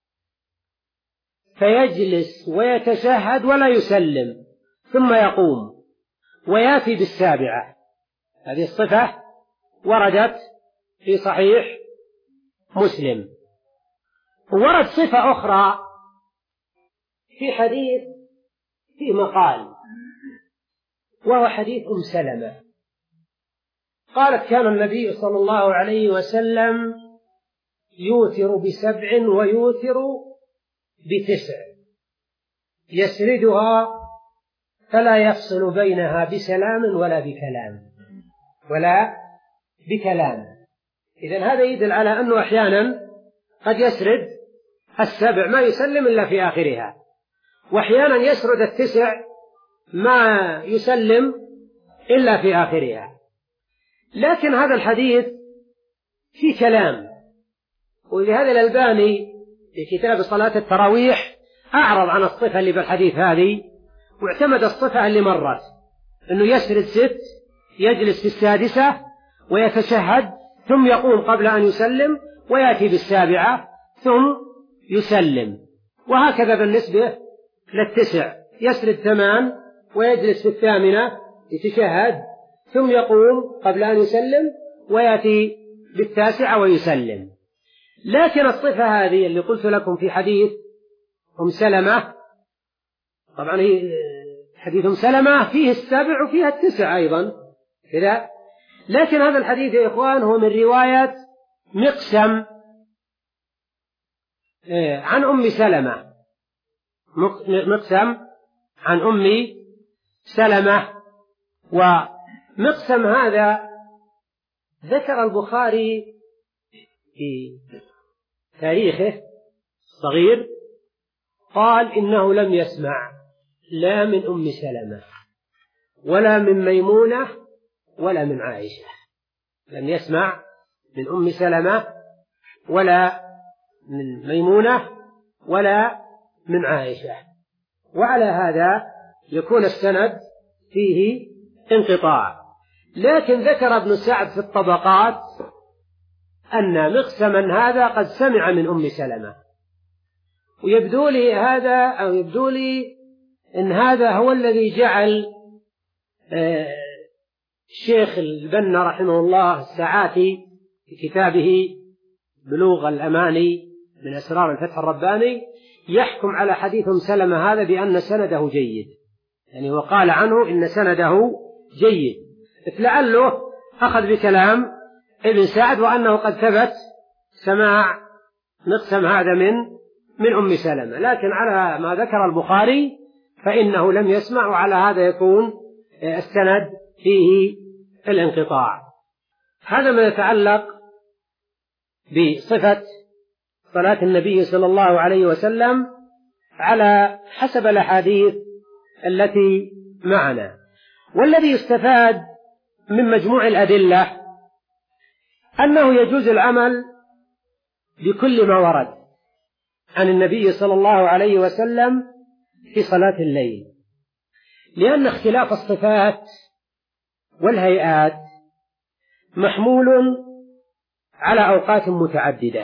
فيجلس ويتشهد ولا يسلم ثم يقوم ويأتي بالسابعة. هذه الصفة وردت في صحيح مسلم. ورد صفة أخرى في حديث في مقال، وهو حديث أم سلمة قالت كان النبي صلى الله عليه وسلم يوتر بسبع ويوتر بتسع يسردها فلا يفصل بينها بسلام ولا بكلام ولا بكلام. إذن هذا يدل على أنه أحيانا قد يسرد السبع ما يسلم إلا في آخرها، وأحيانا يسرد التسع ما يسلم إلا في آخرها. لكن هذا الحديث فيه كلام، ولهذا الألباني في كتاب صلاة التراويح أعرض عن الصفة اللي بالحديث هذه واعتمد الصفة اللي مرت أنه يسرد ست يجلس في السادسة ويتشهد ثم يقوم قبل أن يسلم ويأتي بالسابعة ثم يسلم. وهكذا بالنسبة للتسع يسرد ثمان ويجلس في الثامنة يتشهد ثم يقوم قبل أن يسلم ويأتي بالتاسعة ويسلم. لكن الصفة هذه اللي قلت لكم في حديث أم سلمة، طبعا حديث أم سلمة فيه السبع وفيها التسع أيضا كذا، لكن هذا الحديث يا إخوان هو من رواية مقسم عن أم سلمة، مقسم عن أم سلمة. ومقسم هذا ذكر البخاري في تاريخه الصغير قال إنه لم يسمع لا من أم سلمة ولا من ميمونة ولا من عائشة، لم يسمع من أم سلمة ولا من ميمونة ولا من عائشة. وعلى هذا يكون السند فيه انقطاع. لكن ذكر ابن سعد في الطبقات أن مقسما هذا قد سمع من أم سلمة، ويبدو لي هذا أو يبدو لي أن هذا هو الذي جعل الشيخ البنا رحمه الله الساعاتي في كتابه بلوغ الأماني من أسرار الفتح الرباني يحكم على حديث أم سلمة هذا بأن سنده جيد، يعني وقال عنه إن سنده جيد، لعله أخذ بكلام ابن سعد وأنه قد ثبت سماع مقسم هذا من من أم سلمة. لكن على ما ذكر البخاري فإنه لم يسمع، وعلى هذا يكون السند فيه الانقطاع. هذا ما يتعلق بصفة صلاة النبي صلى الله عليه وسلم على حسب الأحاديث التي معنا. والذي يستفاد من مجموع الأدلة أنه يجوز العمل بكل ما ورد عن النبي صلى الله عليه وسلم في صلاة الليل، لأن اختلاف الصفات والهيئات محمول على أوقات متعددة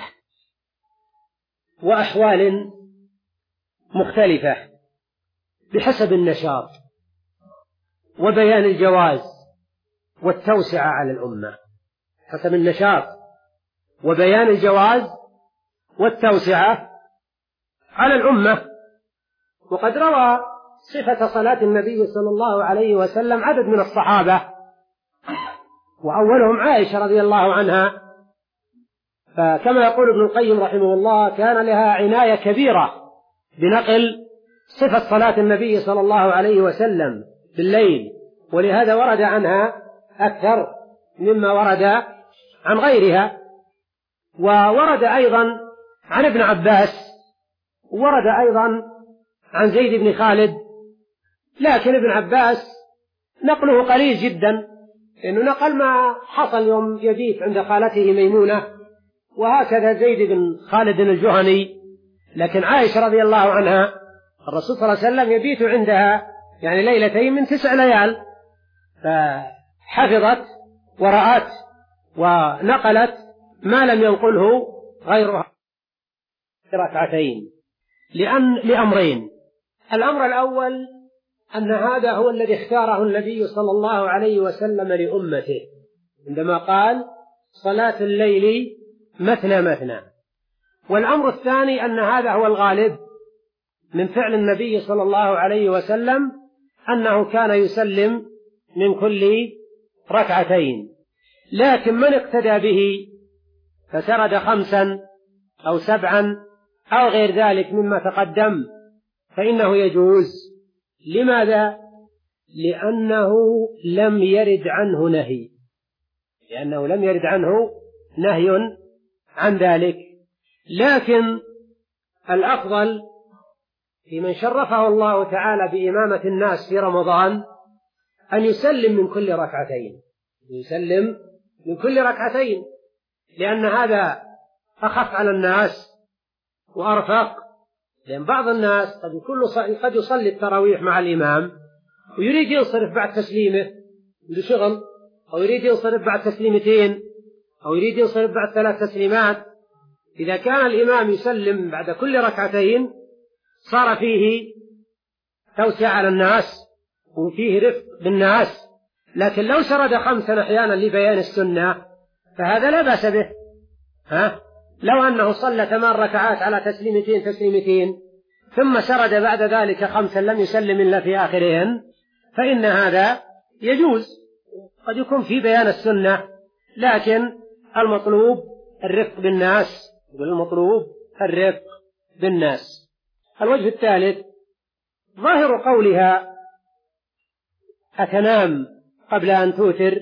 وأحوال مختلفة بحسب النشاط وبيان الجواز والتوسعة على الأمة، حسب النشاط وبيان الجواز والتوسعة على الأمة. وقد روى صفة صلاة النبي صلى الله عليه وسلم عدد من الصحابة، وأولهم عائشة رضي الله عنها، فكما يقول ابن القيم رحمه الله كان لها عناية كبيرة بنقل صفة صلاة النبي صلى الله عليه وسلم بالليل، ولهذا ورد عنها أكثر مما ورد عن غيرها. وورد أيضا عن ابن عباس، ورد أيضا عن زيد بن خالد، لكن ابن عباس نقله قليل جدا، إنه نقل ما حصل يوم يبيت عند خالته ميمونة، وهكذا زيد بن خالد الجهني. لكن عائشة رضي الله عنها الرسول صلى الله عليه وسلم يبيت عندها يعني ليلتين من تسع ليال، فحفظت ورأت ونقلت ما لم ينقله غيرها ركعتين لأن لأمرين. الأمر الأول أن هذا هو الذي اختاره النبي صلى الله عليه وسلم لأمته عندما قال صلاة الليل مثنى مثنى. والأمر الثاني أن هذا هو الغالب من فعل النبي صلى الله عليه وسلم، أنه كان يسلم من كل ركعتين. لكن من اقتدى به فسرد خمسا أو سبعا أو غير ذلك مما تقدم فإنه يجوز. لماذا؟ لأنه لم يرد عنه نهي، لأنه لم يرد عنه نهي عن ذلك. لكن الأفضل في من شرفه الله تعالى بإمامة الناس في رمضان أن يسلم من كل ركعتين، يسلم من كل ركعتين، لأن هذا أخف على الناس وأرفق. لأن بعض الناس قد يصلي التراويح مع الإمام ويريد ينصرف بعد تسليمه لشغل، أو يريد ينصرف بعد تسليمتين، أو يريد ينصرف بعد ثلاث تسليمات. إذا كان الإمام يسلم بعد كل ركعتين صار فيه توسع على الناس وفيه رفق بالناس. لكن لو سرد خمسا أحيانا لبيان السنة فهذا لا بأس به. ها؟ لو أنه صلى ثمان ركعات على تسليمتين تسليمتين ثم سرد بعد ذلك خمسا لم يسلم إلا في آخرهن فإن هذا يجوز، قد يكون في بيان السنة، لكن المطلوب الرفق بالناس، والمطلوب الرفق بالناس. الوجه الثالث ظاهر قولها أتنام قبل أن توتر،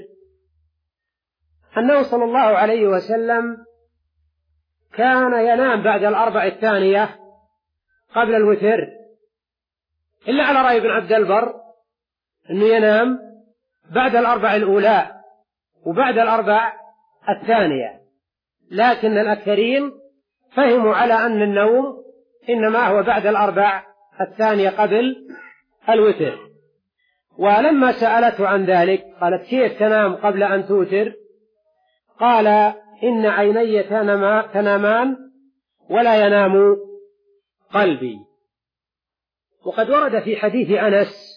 أنه صلى الله عليه وسلم كان ينام بعد الأربع الثانية قبل الوتر، إلا على رأي ابن عبد البر أنه ينام بعد الأربع الأولى وبعد الأربع الثانية. لكن الأكثرين فهموا على أن النوم إنما هو بعد الأربع الثانية قبل الوتر. ولما سألته عن ذلك قالت كيف تنام قبل أن توتر؟ قال إن عيني تنامان ولا ينام قلبي. وقد ورد في حديث أنس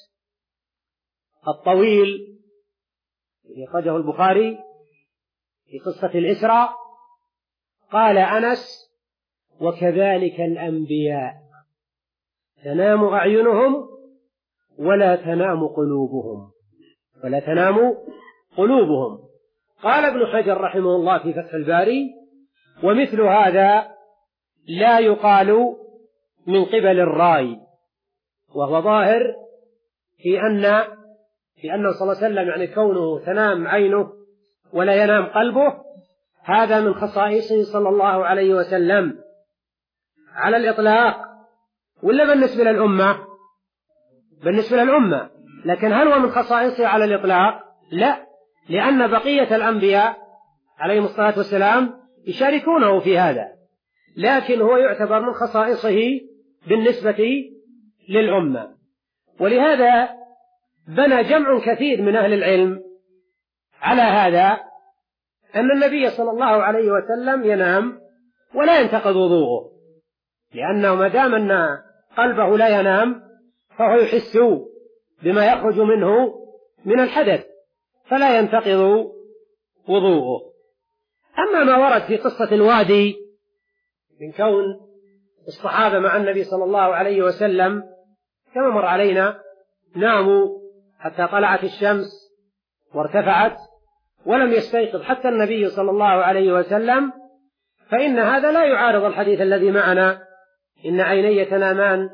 الطويل أخرجه البخاري في قصة الإسراء، قال أنس وكذلك الأنبياء تنام أعينهم ولا تنام قلوبهم ولا تنام قلوبهم. قال ابن حجر رحمه الله في فتح الباري ومثل هذا لا يقال من قبل الراي، وهو ظاهر في أن في أنه صلى الله عليه وسلم يعني كونه تنام عينه ولا ينام قلبه هذا من خصائصه صلى الله عليه وسلم على الإطلاق. ولا بالنسبة للأمة؟ بالنسبة للأمة. لكن هل هو من خصائصه على الإطلاق؟ لا، لأن بقية الأنبياء عليهم الصلاة والسلام يشاركونه في هذا، لكن هو يعتبر من خصائصه بالنسبة للأمة. ولهذا بنى جمع كثير من أهل العلم على هذا أن النبي صلى الله عليه وسلم ينام ولا ينتقض وضوءه، لأنه ما دام أن قلبه لا ينام فهو يحس بما يخرج منه من الحدث فلا ينتقض وضوءه. أما ما ورد في قصة الوادي من كون الصحابة مع النبي صلى الله عليه وسلم كما مر علينا ناموا حتى طلعت الشمس وارتفعت ولم يستيقظ حتى النبي صلى الله عليه وسلم، فإن هذا لا يعارض الحديث الذي معنا إن عيني تنامان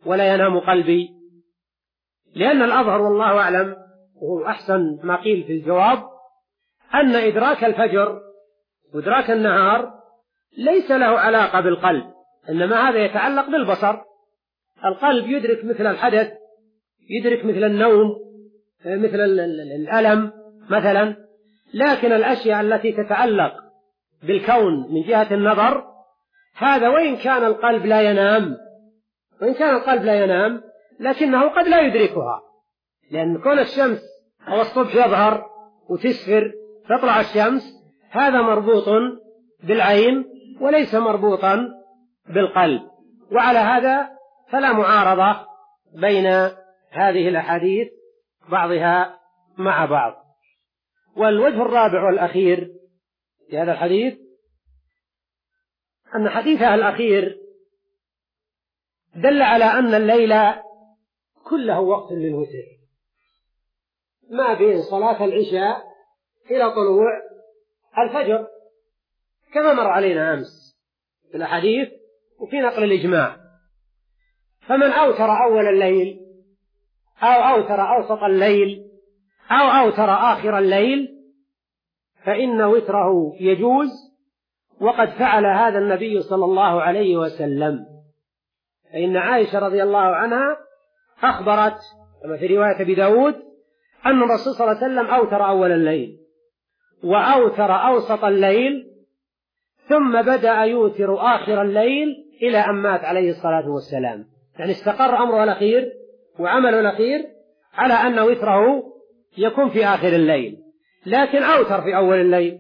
ولا ينام قلبي، لأن الأظهر والله أعلم وهو أحسن ما قيل في الجواب أن إدراك الفجر وإدراك النهار ليس له علاقة بالقلب، إنما هذا يتعلق بالبصر. القلب يدرك مثل الحدث، يدرك مثل النوم، مثل الألم مثلا، لكن الأشياء التي تتعلق بالكون من جهة النظر هذا وإن كان القلب لا ينام وإن كان القلب لا ينام لكنه قد لا يدركها، لأن كون الشمس أو الصبح يظهر وتسفر تطلع الشمس هذا مربوط بالعين وليس مربوطا بالقلب. وعلى هذا فلا معارضة بين هذه الأحاديث بعضها مع بعض. والوجه الرابع والأخير في هذا الحديث أن حديثها الأخير دل على أن الليل كله وقت للوتر ما بين صلاة العشاء إلى طلوع الفجر، كما مر علينا أمس في الأحاديث وفي نقل الإجماع. فمن أوتر أول الليل أو أوتر أوسط الليل أو أوتر آخر الليل فإن وتره يجوز، وقد فعل هذا النبي صلى الله عليه وسلم. فإن عائشة رضي الله عنها أخبرت كما في رواية أبي داود أن الرسول صلى الله عليه وسلم أوتر أول الليل وأوتر أوسط الليل ثم بدأ يوتر آخر الليل إلى أن مات عليه الصلاة والسلام. يعني استقر أمره الأخير وعمله الأخير على أن وتره يكون في آخر الليل، لكن أوتر في أول الليل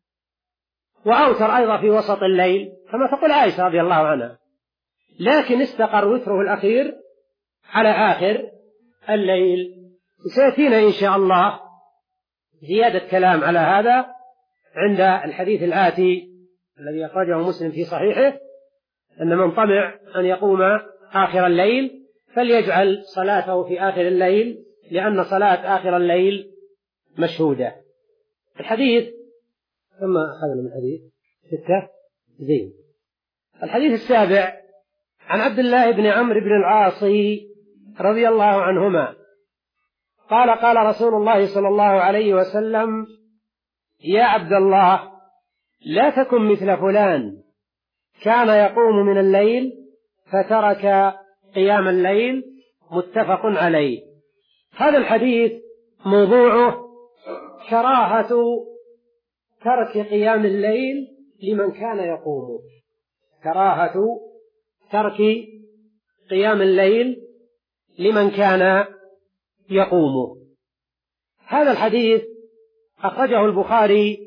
وأوتر أيضا في وسط الليل كما تقول عائشة رضي الله عنها، لكن استقر وتره الأخير على آخر الليل. سيأتينا إن شاء الله زيادة كلام على هذا عند الحديث الآتي الذي أخرجه مسلم في صحيحه أن من طمع أن يقوم آخر الليل فليجعل صلاته في آخر الليل، لأن صلاة آخر الليل مشهودة. الحديث ثم أخذنا من الحديث ستة زين. الحديث السابع عن عبد الله بن عمرو بن العاص رضي الله عنهما قال قال رسول الله صلى الله عليه وسلم: يا عبد الله لا تكن مثل فلان كان يقوم من الليل فترك قيام الليل. متفق عليه. هذا الحديث موضوعه كراهة ترك قيام الليل لمن كان يقوم، كراهة ترك قيام الليل لمن كان يقوم. هذا الحديث أخرجه البخاري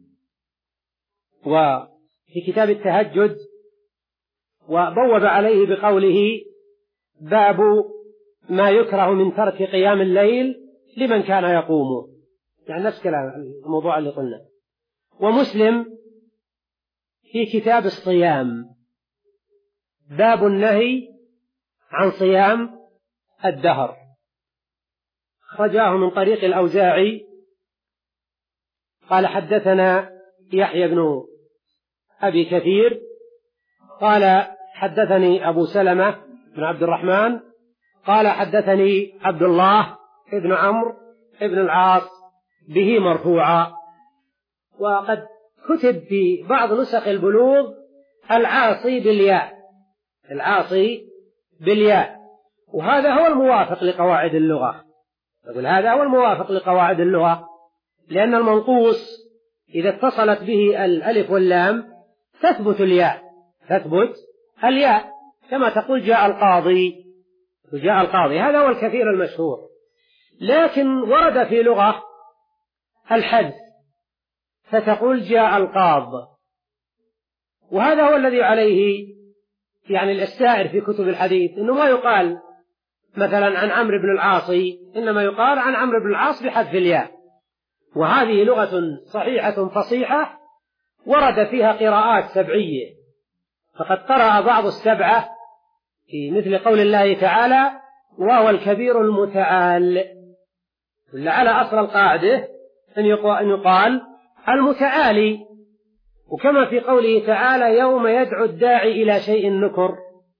وفي كتاب التهجد وبوب عليه بقوله: باب ما يكره من ترك قيام الليل لمن كان يقوم، يعني نفس كلام الموضوع اللي قلنا. ومسلم في كتاب الصيام باب النهي عن صيام الدهر، أخرجاه من طريق الأوزاعي قال: حدثنا يحيى بن أبي كثير قال: حدثني أبو سلمة بن عبد الرحمن قال: حدثني عبد الله بن عمرو بن العاص به مرفوعا. وقد كتب في بعض نسخ البلوغ العاصي بالياء، العاصي بالياء، وهذا هو الموافق لقواعد اللغة. أقول هذا هو الموافق لقواعد اللغة، لأن المنقوص إذا اتصلت به الألف واللام تثبت الياء، تثبت الياء، كما تقول جاء القاضي، جاء القاضي، هذا هو الكثير المشهور. لكن ورد في لغة الحذف فتقول جاء القاض، وهذا هو الذي عليه يعني السائر في كتب الحديث، إنه ما يقال مثلا عن عمرو بن العاص، إنما يقال عن عمرو بن العاص بحذف الياء. وهذه لغة صحيحة فصيحة ورد فيها قراءات سبعية، فقد قرأ بعض السبعة في مثل قول الله تعالى: وهو الكبير المتعال، لعل أصل القاعدة أن يقال المتعالي. وكما في قوله تعالى: يوم يدعو الداعي إلى شيء نكر،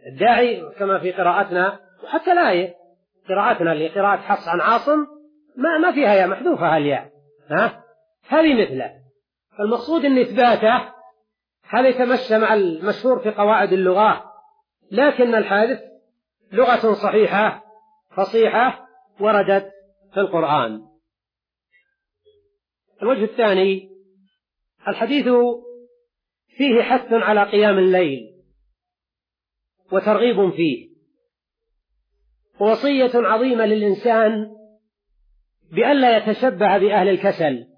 الداعي كما في قراءتنا، وحتى الآية قراءتنا اللي قراءة حفص عن عاصم ما ما فيها يا محذوفة الياء، ها هذه مثله. المقصود أن إثباته هذا يتمشى مع المشهور في قواعد اللغة، لكن الحادث لغة صحيحة فصيحة وردت في القرآن. الوجه الثاني، الحديث فيه حث على قيام الليل وترغيب فيه، ووصية عظيمة للإنسان بألا يتشبه بأهل الكسل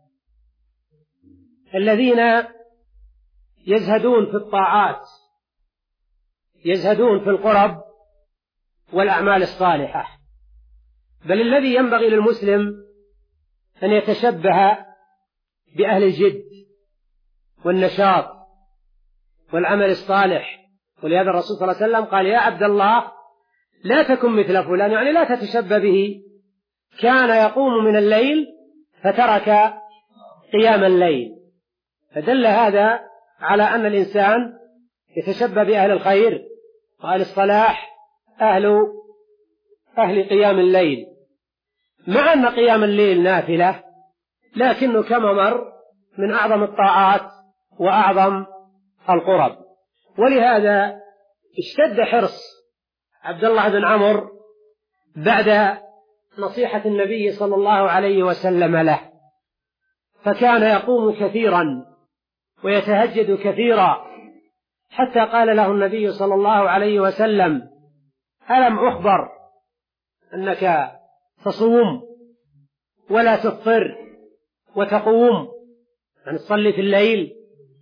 الذين يزهدون في الطاعات، يزهدون في القرب والأعمال الصالحة، بل الذي ينبغي للمسلم أن يتشبه بأهل الجد والنشاط والعمل الصالح. ولهذا الرسول صلى الله عليه وسلم قال: يا عبد الله لا تكن مثل فلان، يعني لا تتشبه به، كان يقوم من الليل فترك قيام الليل. فدل هذا على أن الإنسان يتشبه بأهل الخير وأهل الصلاح، أهل أهل قيام الليل، مع أن قيام الليل نافلة، لكنه كما مر من أعظم الطاعات وأعظم القرب. ولهذا اشتد حرص عبد الله بن عمرو بعد نصيحة النبي صلى الله عليه وسلم له، فكان يقوم كثيرا ويتهجد كثيرا، حتى قال له النبي صلى الله عليه وسلم: ألم أخبر أنك تصوم ولا تفطر وتقوم، يعني تصلي في الليل؟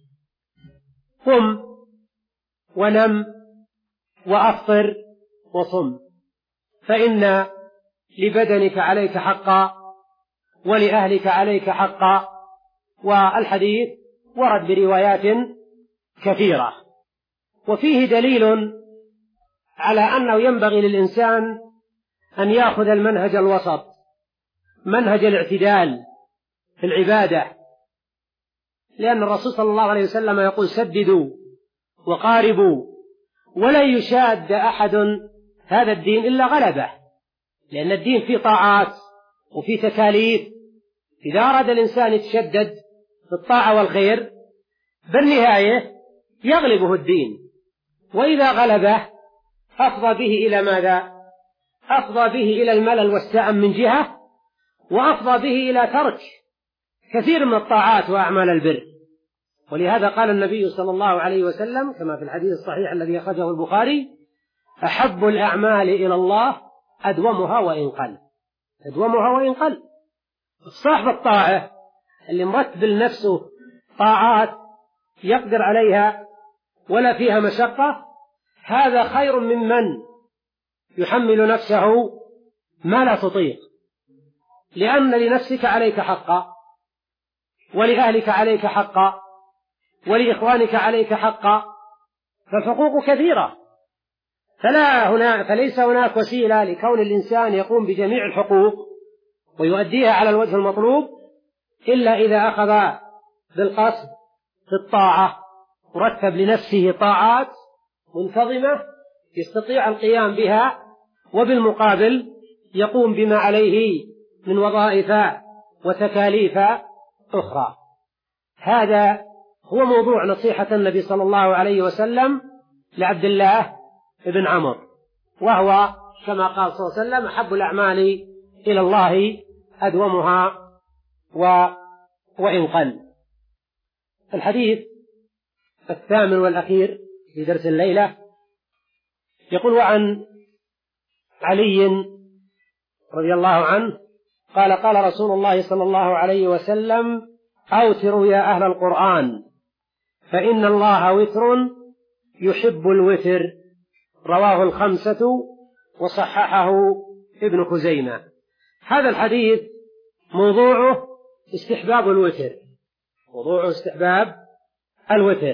قم ونم وأفطر وصم، فإن لبدنك عليك حقا ولأهلك عليك حقا. والحديث ورد بروايات كثيرة، وفيه دليل على أنه ينبغي للإنسان أن يأخذ المنهج الوسط، منهج الاعتدال في العبادة، لأن الرسول صلى الله عليه وسلم يقول: سددوا وقاربوا، ولا يشاد أحد هذا الدين إلا غلبه، لأن الدين فيه طاعات وفيه تكاليف. إذا أراد الإنسان يتشدد في الطاعة والخير بالنهاية يغلبه الدين، وإذا غلبه أفضى به إلى ماذا؟ أفضى به إلى الملل والسأم من جهة، وأفضى به إلى ترك كثير من الطاعات وأعمال البر. ولهذا قال النبي صلى الله عليه وسلم كما في الحديث الصحيح الذي أخرجه البخاري: أحب الأعمال إلى الله أدومها وإن قل. أدومها وإن قل. صاحب الطاعة اللي مرتب لنفسه طاعات يقدر عليها ولا فيها مشقة، هذا خير ممن يحمل نفسه ما لا تطيق، لأن لنفسك عليك حقا، ولأهلك عليك حقا، ولإخوانك عليك حقا، فالحقوق كثيرة، فلا هنا فليس هناك وسيلة لكون الإنسان يقوم بجميع الحقوق ويؤديها على الوجه المطلوب إلا إذا أخذ بالقصد في الطاعة، ورتب لنفسه طاعات منتظمة يستطيع القيام بها، وبالمقابل يقوم بما عليه من وظائف وتكاليف أخرى. هذا هو موضوع نصيحة النبي صلى الله عليه وسلم لعبد الله بن عمرو، وهو كما قال صلى الله عليه وسلم: أحب الأعمال إلى الله أدومها و... وإن قل. الحديث الثامن والأخير في درس الليلة يقول: وعن علي رضي الله عنه قال: قال رسول الله صلى الله عليه وسلم: أوتروا يا أهل القرآن فإن الله وتر يحب الوتر. رواه الخمسة وصححه ابن خزيمة. هذا الحديث موضوعه استحباب الوتر، موضوعه استحباب الوتر.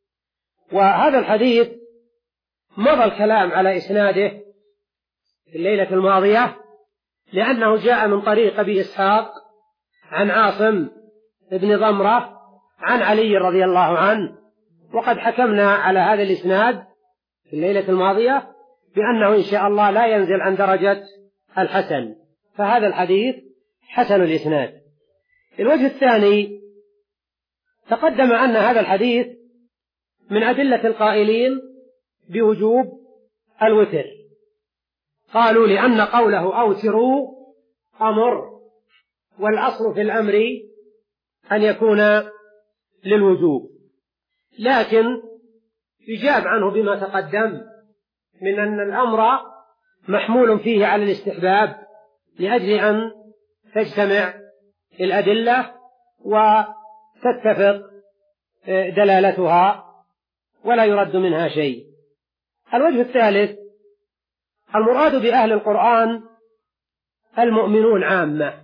وهذا الحديث مضى الكلام على إسناده في الليلة الماضية، لأنه جاء من طريق أبي إسحاق عن عاصم بن ضمرة عن علي رضي الله عنه، وقد حكمنا على هذا الإسناد في الليلة الماضية بأنه إن شاء الله لا ينزل عن درجة الحسن، فهذا الحديث حسن الإسناد. الوجه الثاني، تقدم أن هذا الحديث من أدلة القائلين بوجوب الوتر، قالوا لأن قوله أوتروا أمر، والأصل في الأمر أن يكون للوجوب، لكن يجاب عنه بما تقدم من أن الأمر محمول فيه على الاستحباب لأجل أن تجتمع الأدلة وتتفق دلالتها ولا يرد منها شيء. الوجه الثالث، المراد بأهل القرآن المؤمنون عامة،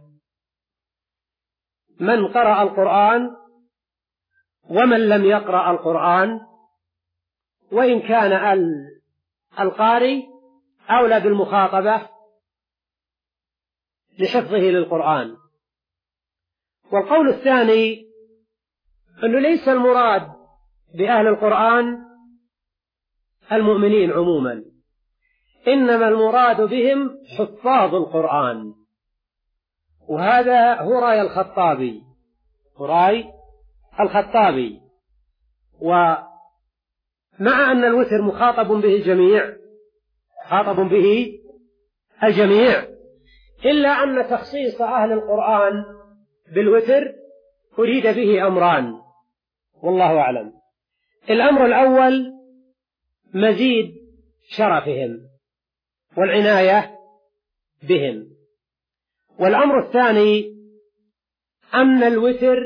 من قرأ القرآن ومن لم يقرأ القرآن، وإن كان القارئ أولى بالمخاطبة لحفظه للقرآن. والقول الثاني أنه ليس المراد بأهل القرآن المؤمنين عموما، إنما المراد بهم حفاظ القرآن، وهذا هو رأي الخطابي هو رأي الخطابي ومع أن الوتر مخاطب به الجميع مخاطب به الجميع إلا أن تخصيص أهل القرآن بالوتر أريد به أمران والله أعلم. الأمر الأول مزيد شرفهم والعناية بهم، والأمر الثاني أن الوتر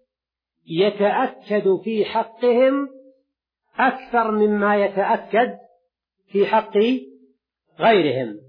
يتأكد في حقهم أكثر مما يتأكد في حق غيرهم،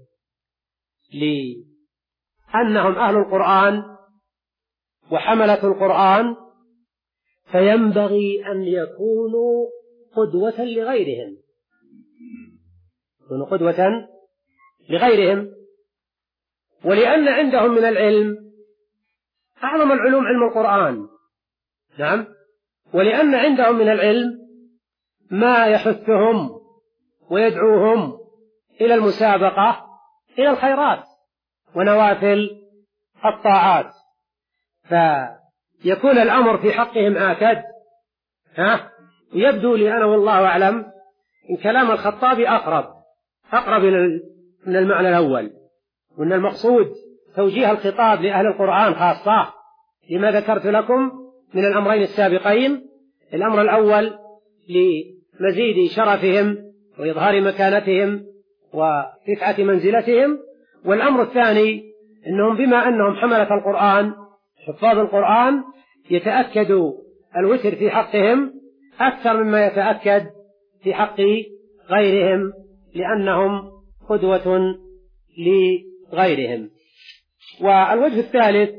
لأنهم أهل القرآن وحملة القرآن، فينبغي أن يكونوا قدوة لغيرهم يكونوا قدوة لغيرهم ولأن عندهم من العلم أعظم العلوم علم القرآن، نعم، ولأن عندهم من العلم ما يحثهم ويدعوهم إلى المسابقة إلى الخيرات ونوافل الطاعات، فيكون الأمر في حقهم آكد. ها يبدو لي أنا والله أعلم إن كلام الخطابي أقرب أقرب من المعنى الأول، وأن المقصود توجيه الخطاب لأهل القرآن خاصة لما ذكرت لكم من الأمرين السابقين. الأمر الأول لمزيد شرفهم وإظهار مكانتهم ورفعة منزلتهم، والأمر الثاني أنهم بما أنهم حملة القرآن حفاظ القرآن يتأكد الوتر في حقهم أكثر مما يتأكد في حق غيرهم لأنهم قدوة لغيرهم. والوجه الثالث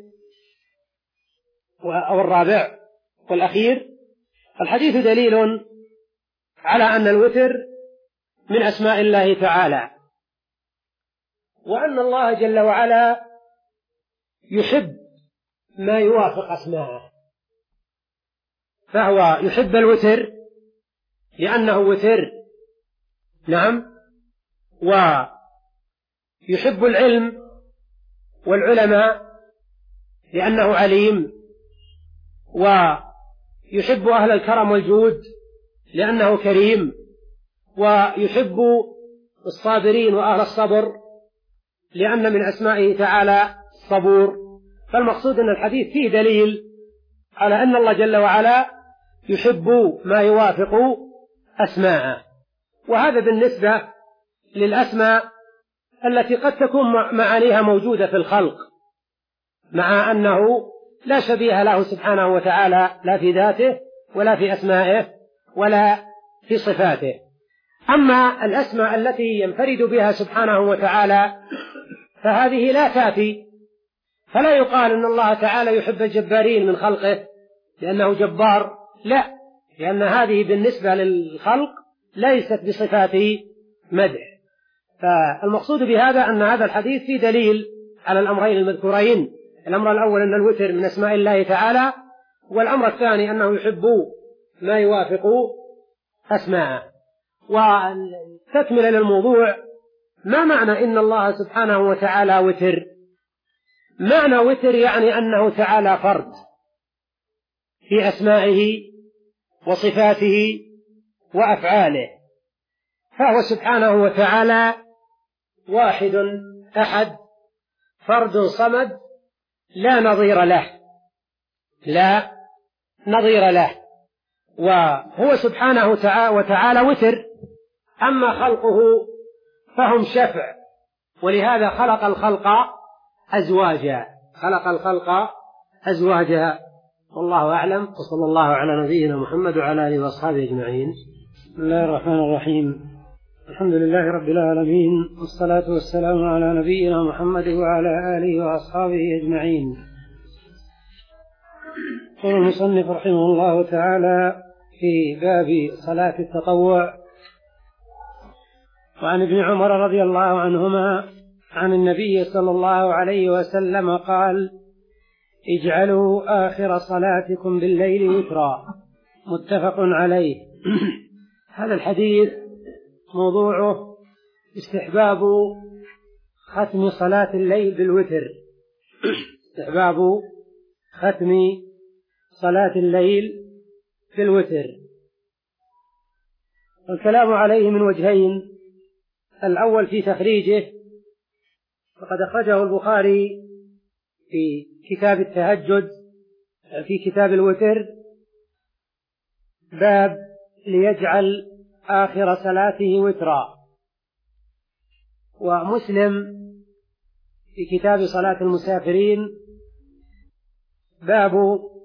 أو الرابع والأخير، الحديث دليل على أن الوتر من أسماء الله تعالى، وأن الله جل وعلا يحب ما يوافق أسماءه، فهو يحب الوتر لأنه وتر، نعم، ويحب العلم والعلماء لأنه عليم، ويحب أهل الكرم والجود لأنه كريم، ويحب الصابرين وأهل الصبر لأن من أسمائه تعالى الصبور. فالمقصود أن الحديث فيه دليل على أن الله جل وعلا يحب ما يوافق أسماءه، وهذا بالنسبة للأسماء التي قد تكون معانيها موجودة في الخلق، مع أنه لا شبيه له سبحانه وتعالى لا في ذاته ولا في أسمائه ولا في صفاته. أما الأسماء التي ينفرد بها سبحانه وتعالى فهذه لا تأتي، فلا يقال أن الله تعالى يحب الجبارين من خلقه لأنه جبار، لا، لأن هذه بالنسبة للخلق ليست بصفات مدح. فالمقصود بهذا أن هذا الحديث فيه دليل على الأمرين المذكورين، الأمر الأول أن الوتر من أسماء الله تعالى، والأمر الثاني أنه يحب ما يوافق أسماءه. وتكمل للموضوع: ما معنى إن الله سبحانه وتعالى وتر؟ معنى وتر يعني أنه تعالى فرد في أسمائه وصفاته وأفعاله، فهو سبحانه وتعالى واحد أحد فرد صمد لا نظير له لا نظير له وهو سبحانه وتعالى وتر. أما خلقه فهم شفع، ولهذا خلق الخلق أزواجا خلق الخلق أزواجا والله أعلم، وصلى الله على نبينا محمد وعلى آله وأصحابه أجمعين. بسم الله الرحمن الرحيم. الحمد لله رب العالمين، والصلاة والسلام على نبينا محمد وعلى آله وأصحابه أجمعين. قال المصنف رحمه الله تعالى في باب صلاة التطوع: وعن ابن عمر رضي الله عنهما عن النبي صلى الله عليه وسلم قال: اجعلوا آخر صلاتكم بالليل وترا، متفق عليه. هذا الحديث موضوعه استحباب ختم صلاة الليل بالوتر استحباب ختم صلاة الليل بالوتر. والكلام عليه من وجهين: الأول في تخريجه، فقد أخرجه البخاري في كتاب التهجد في كتاب الوتر باب ليجعل آخر صلاته وترا، ومسلم في كتاب صلاة المسافرين باب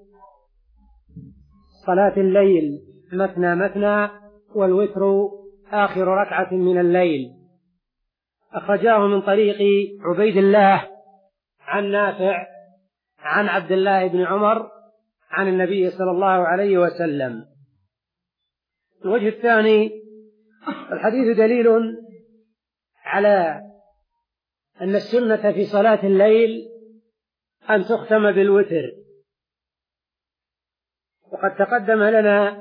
صلاة الليل مثنى مثنى والوتر آخر ركعة من الليل. أخرجاه من طريق عبيد الله عن نافع عن عبد الله بن عمر عن النبي صلى الله عليه وسلم. الوجه الثاني: الحديث دليل على أن السنة في صلاة الليل أن تختم بالوتر، وقد تقدم لنا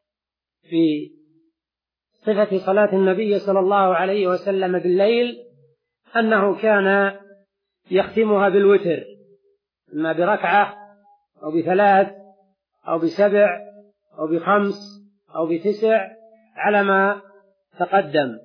في صفة صلاة النبي صلى الله عليه وسلم بالليل أنه كان يختمها بالوتر، إما بركعة أو بثلاث أو بسبع أو بخمس أو بتسع على ما تقدم.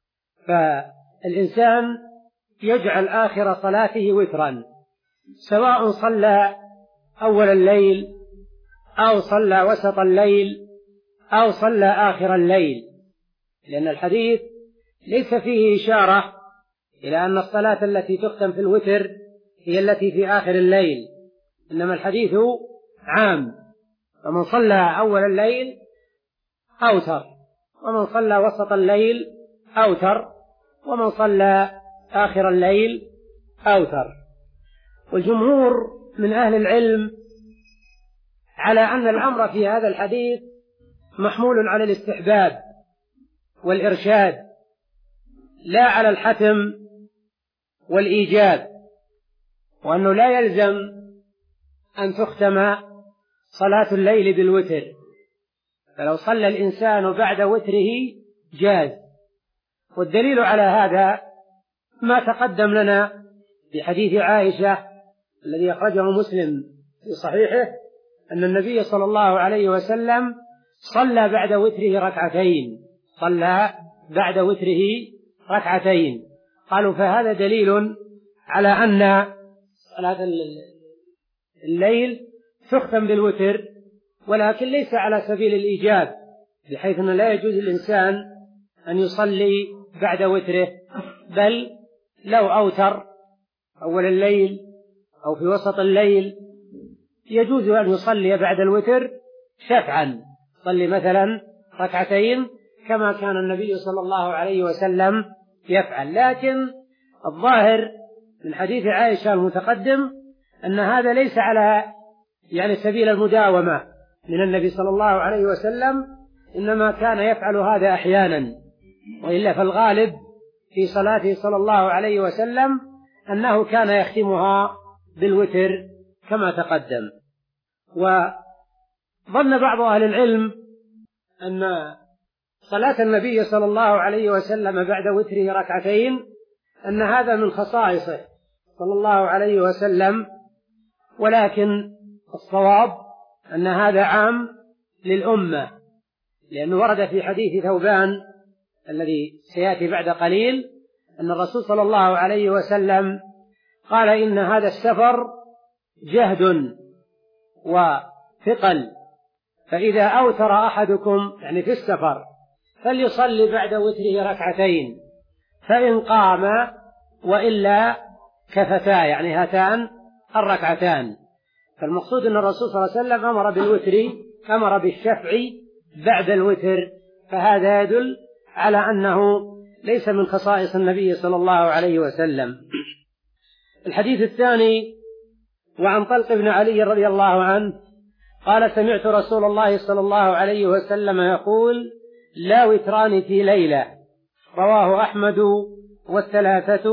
فالإنسان يجعل آخر صلاته وترا، سواء صلى أول الليل أو صلى وسط الليل أو صلى آخر الليل، لأن الحديث ليس فيه إشارة إلى أن الصلاة التي تختم في الوتر هي التي في آخر الليل، إنما الحديث عام، فمن صلى أول الليل أوتر، ومن صلى وسط الليل أوتر، ومن صلى آخر الليل أوتر. والجمهور من أهل العلم على أن الأمر في هذا الحديث محمول على الاستحباب والإرشاد لا على الحتم والإيجاب، وأنه لا يلزم أن تختم صلاة الليل بالوتر، فلو صلى الإنسان بعد وتره جاز. والدليل على هذا ما تقدم لنا في حديث عائشة الذي أخرجه مسلم في صحيحه أن النبي صلى الله عليه وسلم صلى بعد وتره ركعتين صلى بعد وتره ركعتين قالوا فهذا دليل على أن صلاة الليل تختم بالوتر، ولكن ليس على سبيل الإيجاب، بحيث أنه لا يجوز الإنسان أن يصلي بعد وتره، بل لو أوتر أول الليل أو في وسط الليل يجوز أن يصلي بعد الوتر شفعا، صلي مثلا ركعتين كما كان النبي صلى الله عليه وسلم يفعل. لكن الظاهر من حديث عائشة المتقدم أن هذا ليس على يعني سبيل المداومة من النبي صلى الله عليه وسلم، إنما كان يفعل هذا أحيانا، وإلا فالغالب في صلاته صلى الله عليه وسلم أنه كان يختمها بالوتر كما تقدم. وظن بعض أهل العلم أن صلاة النبي صلى الله عليه وسلم بعد وتره ركعتين أن هذا من خصائصه صلى الله عليه وسلم، ولكن الصواب أن هذا عام للأمة، لأنه ورد في حديث ثوبان الذي سيأتي بعد قليل أن الرسول صلى الله عليه وسلم قال إن هذا السفر جهد وثقل، فإذا أوتر أحدكم يعني في السفر فليصلي بعد وتره ركعتين، فإن قام وإلا كفتا يعني هاتان الركعتان. فالمقصود أن الرسول صلى الله عليه وسلم أمر بالوتر، أمر بالشفع بعد الوتر، فهذا يدل على أنه ليس من خصائص النبي صلى الله عليه وسلم. الحديث الثاني وعن طلق بن علي رضي الله عنه قال سمعت رسول الله صلى الله عليه وسلم يقول لا وتران في ليلة، رواه أحمد والثلاثة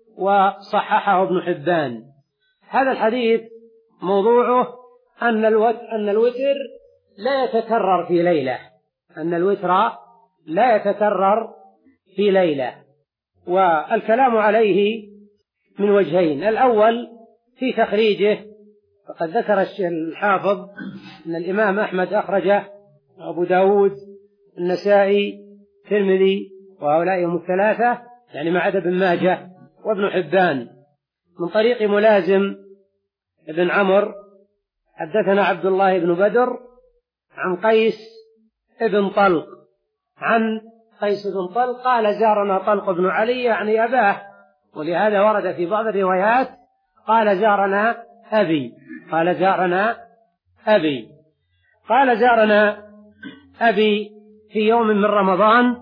وصححه ابن حبان. هذا الحديث موضوعه أن أن الوتر لا يتكرر في ليلة، أن الوتر لا يتكرر في ليلة، والكلام عليه من وجهين. الأول في تخريجه، فقد ذكر الحافظ أن الإمام أحمد أخرجه، أبو داود، النسائي، الترمذي، وهؤلاء هم الثلاثة يعني ما عدا ابن ماجه وابن حبان، من طريق ملازم ابن عمرو حدثنا عبد الله بن بدر عن قيس ابن طلق عن قيس بن طلق قال زارنا طلق بن علي يعني أباه، ولهذا ورد في بعض الروايات قال زارنا أبي، قال زارنا أبي قال زارنا أبي في يوم من رمضان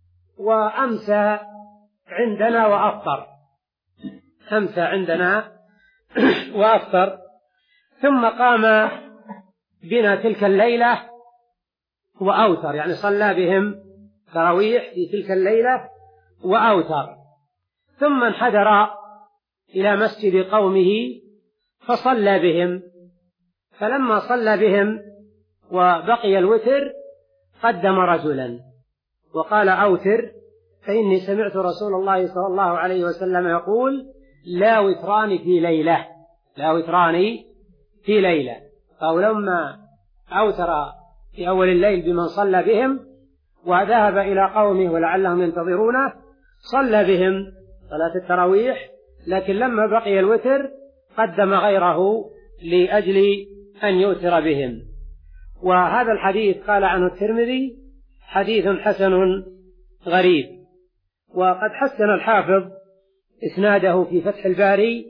وأمسى عندنا وأفطر، أمسى عندنا وأفطر، ثم قام بنا تلك الليلة وأوتر، يعني صلى بهم تراويح في تلك الليلة وأوتر، ثم انحدر إلى مسجد قومه فصلى بهم، فلما صلى بهم وبقي الوتر قدم رجلا وقال أوتر فإني سمعت رسول الله صلى الله عليه وسلم يقول لا وتران في ليلة، لا وتران في ليلة. أو لما أوتر في أول الليل بمن صلى بهم وذهب إلى قومه ولعلهم ينتظرونه صلى بهم صلاة التراويح، لكن لما بقي الوتر قدم غيره لأجل أن يوتر بهم. وهذا الحديث قال عنه الترمذي حديث حسن غريب، وقد حسن الحافظ إسناده في فتح الباري،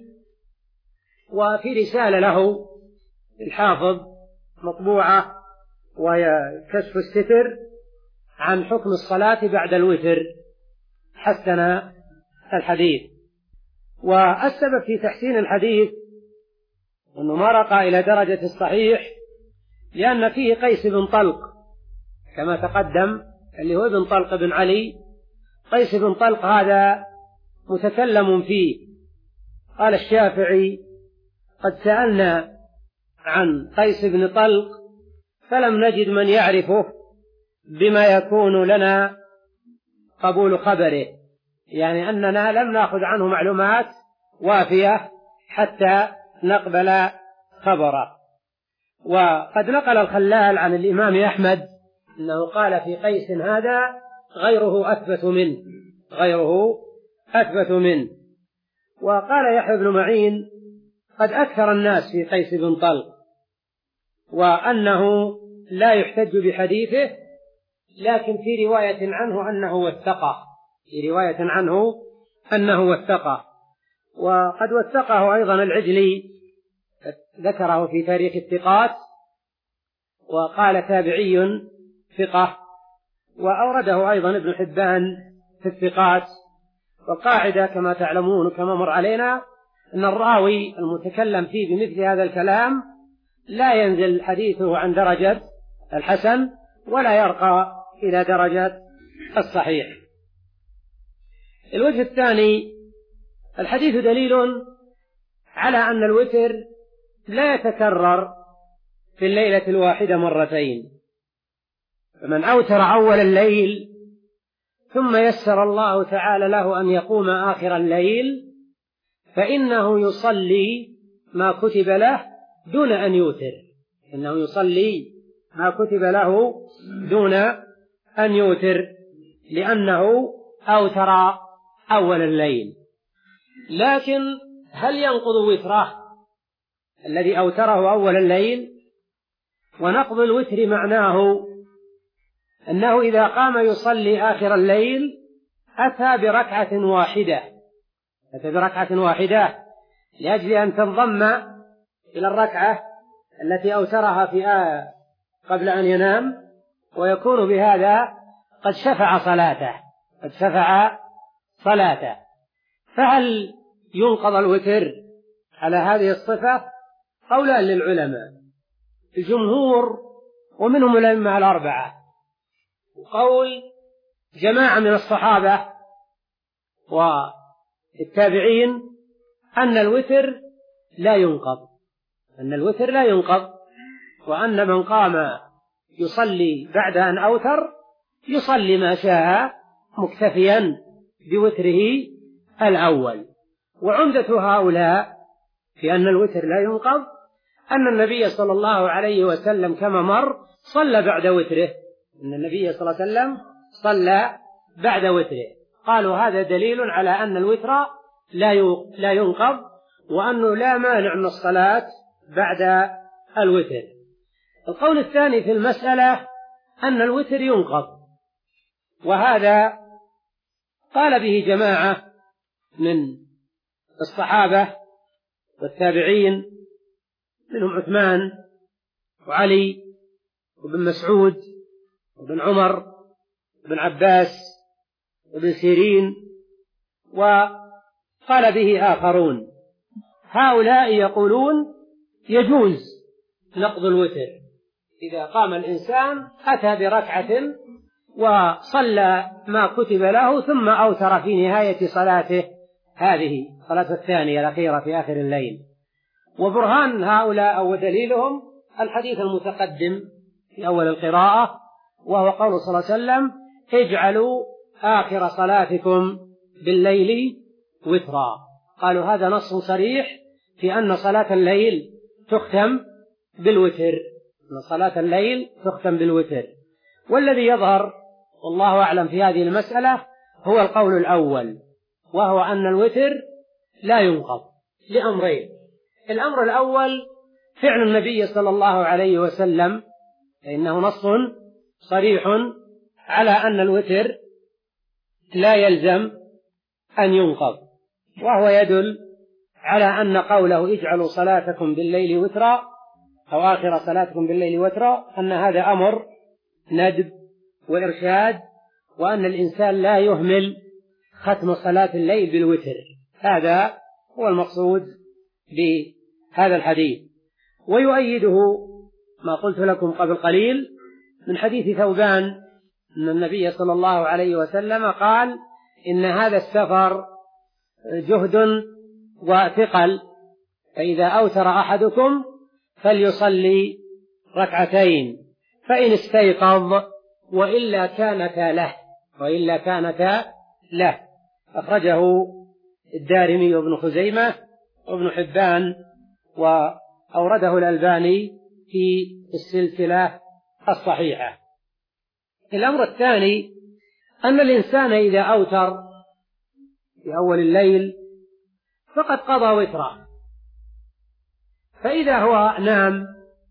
وفي رسالة له الحافظ مطبوعة وهي كشف الستر عن حكم الصلاة بعد الوتر حسن الحديث. والسبب في تحسين الحديث أنه ما رقى إلى درجة الصحيح لأن فيه قيس بن طلق كما تقدم اللي هو ابن طلق بن علي. قيس بن طلق هذا متكلم فيه، قال الشافعي قد سألنا عن قيس بن طلق فلم نجد من يعرفه بما يكون لنا قبول خبره، يعني أننا لم نأخذ عنه معلومات وافية حتى نقبل خبره. وقد نقل الخلال عن الإمام أحمد أنه قال في قيس هذا غيره أثبت منه، غيره أثبت منه. وقال يحيى بن معين قد أكثر الناس في قيس بن طلق وأنه لا يحتج بحديثه، لكن في رواية عنه أنه وثقه، في رواية عنه أنه وثقه. وقد وثقه أيضا العجلي ذكره في تاريخ الثقات وقال تابعي ثقة، وأورده أيضا ابن حبان في الثقات. والقاعدة كما تعلمون كما مر علينا أن الراوي المتكلم فيه بمثل هذا الكلام لا ينزل حديثه عن درجة الحسن ولا يرقى إلى درجة الصحيح. الوجه الثاني الحديث دليل على أن الوتر لا يتكرر في الليلة الواحدة مرتين، فمن أوتر أول الليل ثم يسر الله تعالى له أن يقوم آخر الليل فإنه يصلي ما كتب له دون أن يوتر، إنه يصلي ما كتب له دون أن يوتر لأنه أوتر أول الليل. لكن هل ينقض وتره الذي أوتره أول الليل؟ ونقض الوتر معناه أنه إذا قام يصلي آخر الليل أتى بركعة واحدة أتى بركعة واحدة لأجل أن تنضم إلى الركعة التي أوترها في آه قبل أن ينام، ويكون بهذا قد شفع صلاته قد شفع صلاته. فهل ينقض الوتر على هذه الصفة؟ قولان للعلماء، الجمهور ومنهم الأئمة الأربعة، وقول جماعة من الصحابة والتابعين أن الوتر لا ينقض أن الوتر لا ينقض وأن من قام يصلي بعد أن أوتر يصلي ما شاء مكتفيا بوتره الأول. وعمدة هؤلاء في أن الوتر لا ينقض أن النبي صلى الله عليه وسلم كما مر صلى بعد وتره أن النبي صلى الله عليه وسلم صلى بعد وتره. قالوا هذا دليل على أن الوتر لا ينقض وأنه لا مانع من الصلاة بعد الوتر. القول الثاني في المسألة أن الوتر ينقض، وهذا قال به جماعة من الصحابة والتابعين منهم عثمان وعلي وابن مسعود وابن عمر وابن عباس وابن سيرين، وقال به آخرون. هؤلاء يقولون يجوز نقض الوتر إذا قام الإنسان أتى بركعة وصلى ما كتب له ثم أوتر في نهاية صلاته هذه صلاة الثانية الأخيرة في آخر الليل. وبرهان هؤلاء ودليلهم الحديث المتقدم في أول القراءة، وهو قول صلى الله عليه وسلم اجعلوا آخر صلاتكم بالليل وترا. قالوا هذا نص صريح في أن صلاة الليل تختم بالوتر أن صلاة الليل تختم بالوتر. والذي يظهر والله أعلم في هذه المسألة هو القول الأول، وهو أن الوتر لا ينقض لأمرين. الأمر الأول فعل النبي صلى الله عليه وسلم، فإنه نص صريح على أن الوتر لا يلزم أن ينقض، وهو يدل على أن قوله اجعلوا صلاتكم بالليل وترا أو آخر صلاتكم بالليل وترا أن هذا أمر ندب وإرشاد، وأن الإنسان لا يهمل ختم صلاة الليل بالوتر. هذا هو المقصود بهذا الحديث. ويؤيده ما قلت لكم قبل قليل من حديث ثوبان أن النبي صلى الله عليه وسلم قال إن هذا السفر جهد وثقل، فإذا أوتر أحدكم فليصلي ركعتين فإن استيقظ وإلا كانتا له وإلا كانتا له. أخرجه الدارمي وابن خزيمة وابن حبان، وأورده الألباني في السلسلة الصحيحة. الأمر الثاني أن الإنسان إذا أوتر في أول الليل فقد قضى وتره، فإذا هو نام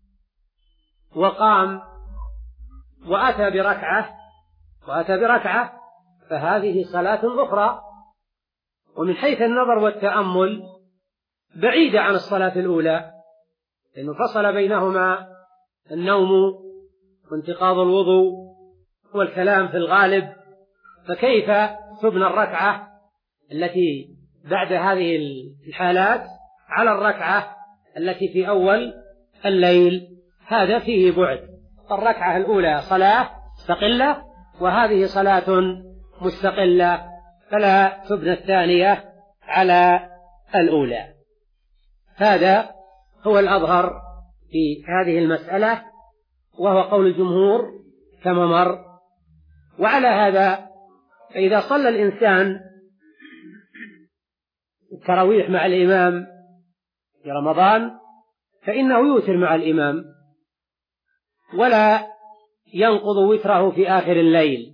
وقام وأتى بركعة وأتى بركعة فهذه صلاة أخرى، ومن حيث النظر والتأمل بعيدة عن الصلاة الأولى، لأنه فصل بينهما النوم وانتقاض الوضوء والكلام في الغالب، فكيف تبنى الركعة التي بعد هذه الحالات على الركعة التي في أول الليل؟ هذا فيه بعد. الركعة الأولى صلاة مستقلة وهذه صلاة مستقلة، فلا تبنى الثانية على الأولى. هذا هو الأظهر في هذه المسألة، وهو قول الجمهور كما مر. وعلى هذا فإذا صلى الإنسان التراويح مع الإمام في رمضان فإنه يوتر مع الإمام ولا ينقض وتره في آخر الليل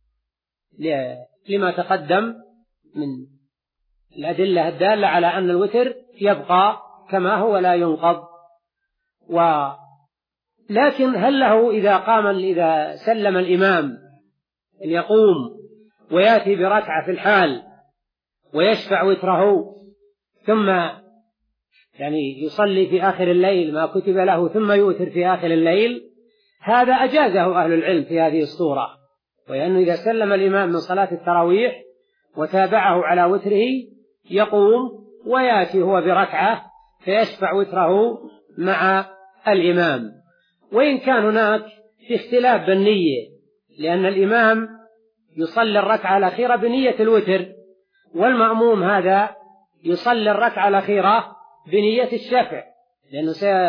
لما تقدم من الأدلة الدالة على أن الوتر يبقى كما هو لا ينقض. و لكن هل له إذا قام إذا سلم الإمام أن يقوم ويأتي بركعة في الحال ويشفع وتره ثم يعني يصلي في آخر الليل ما كتب له ثم يوتر في آخر الليل؟ هذا أجازه أهل العلم في هذه الصورة، وأنه إذا سلم الإمام من صلاة التراويح وتابعه على وتره يقوم ويأتي هو بركعة فيشفع وتره مع الإمام. وإن كان هناك في اختلاف بالنية، لأن الإمام يصلي الركعة الأخيرة بنية الوتر، والمأموم هذا يصلي الركعة الأخيرة بنية الشفع، لأنه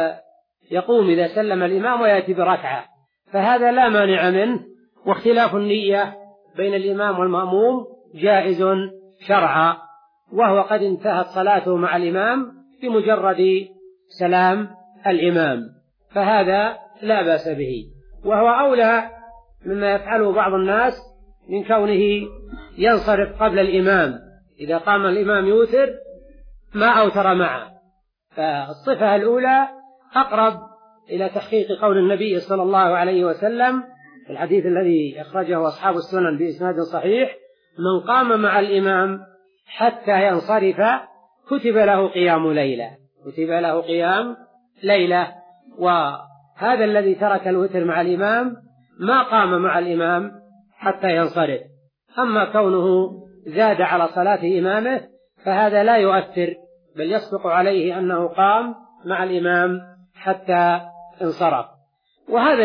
سيقوم إذا سلم الإمام ويأتي بركعة، فهذا لا مانع منه. واختلاف النية بين الإمام والمأموم جائز شرعا، وهو قد انتهت صلاته مع الإمام بمجرد سلام الإمام، فهذا لا بأس به. وهو أولى مما يفعله بعض الناس من كونه ينصرف قبل الإمام، إذا قام الإمام يوتر ما أوتر معه. فالصفة الأولى أقرب إلى تحقيق قول النبي صلى الله عليه وسلم في الحديث الذي أخرجه أصحاب السنن بإسناد صحيح: من قام مع الإمام حتى ينصرف كتب له قيام ليلة، كتب له قيام ليلة. وهذا الذي ترك الوتر مع الإمام ما قام مع الإمام حتى ينصرف. أما كونه زاد على صلاة إمامه فهذا لا يؤثر، بل يصدق عليه أنه قام مع الإمام حتى انصرف. وهذا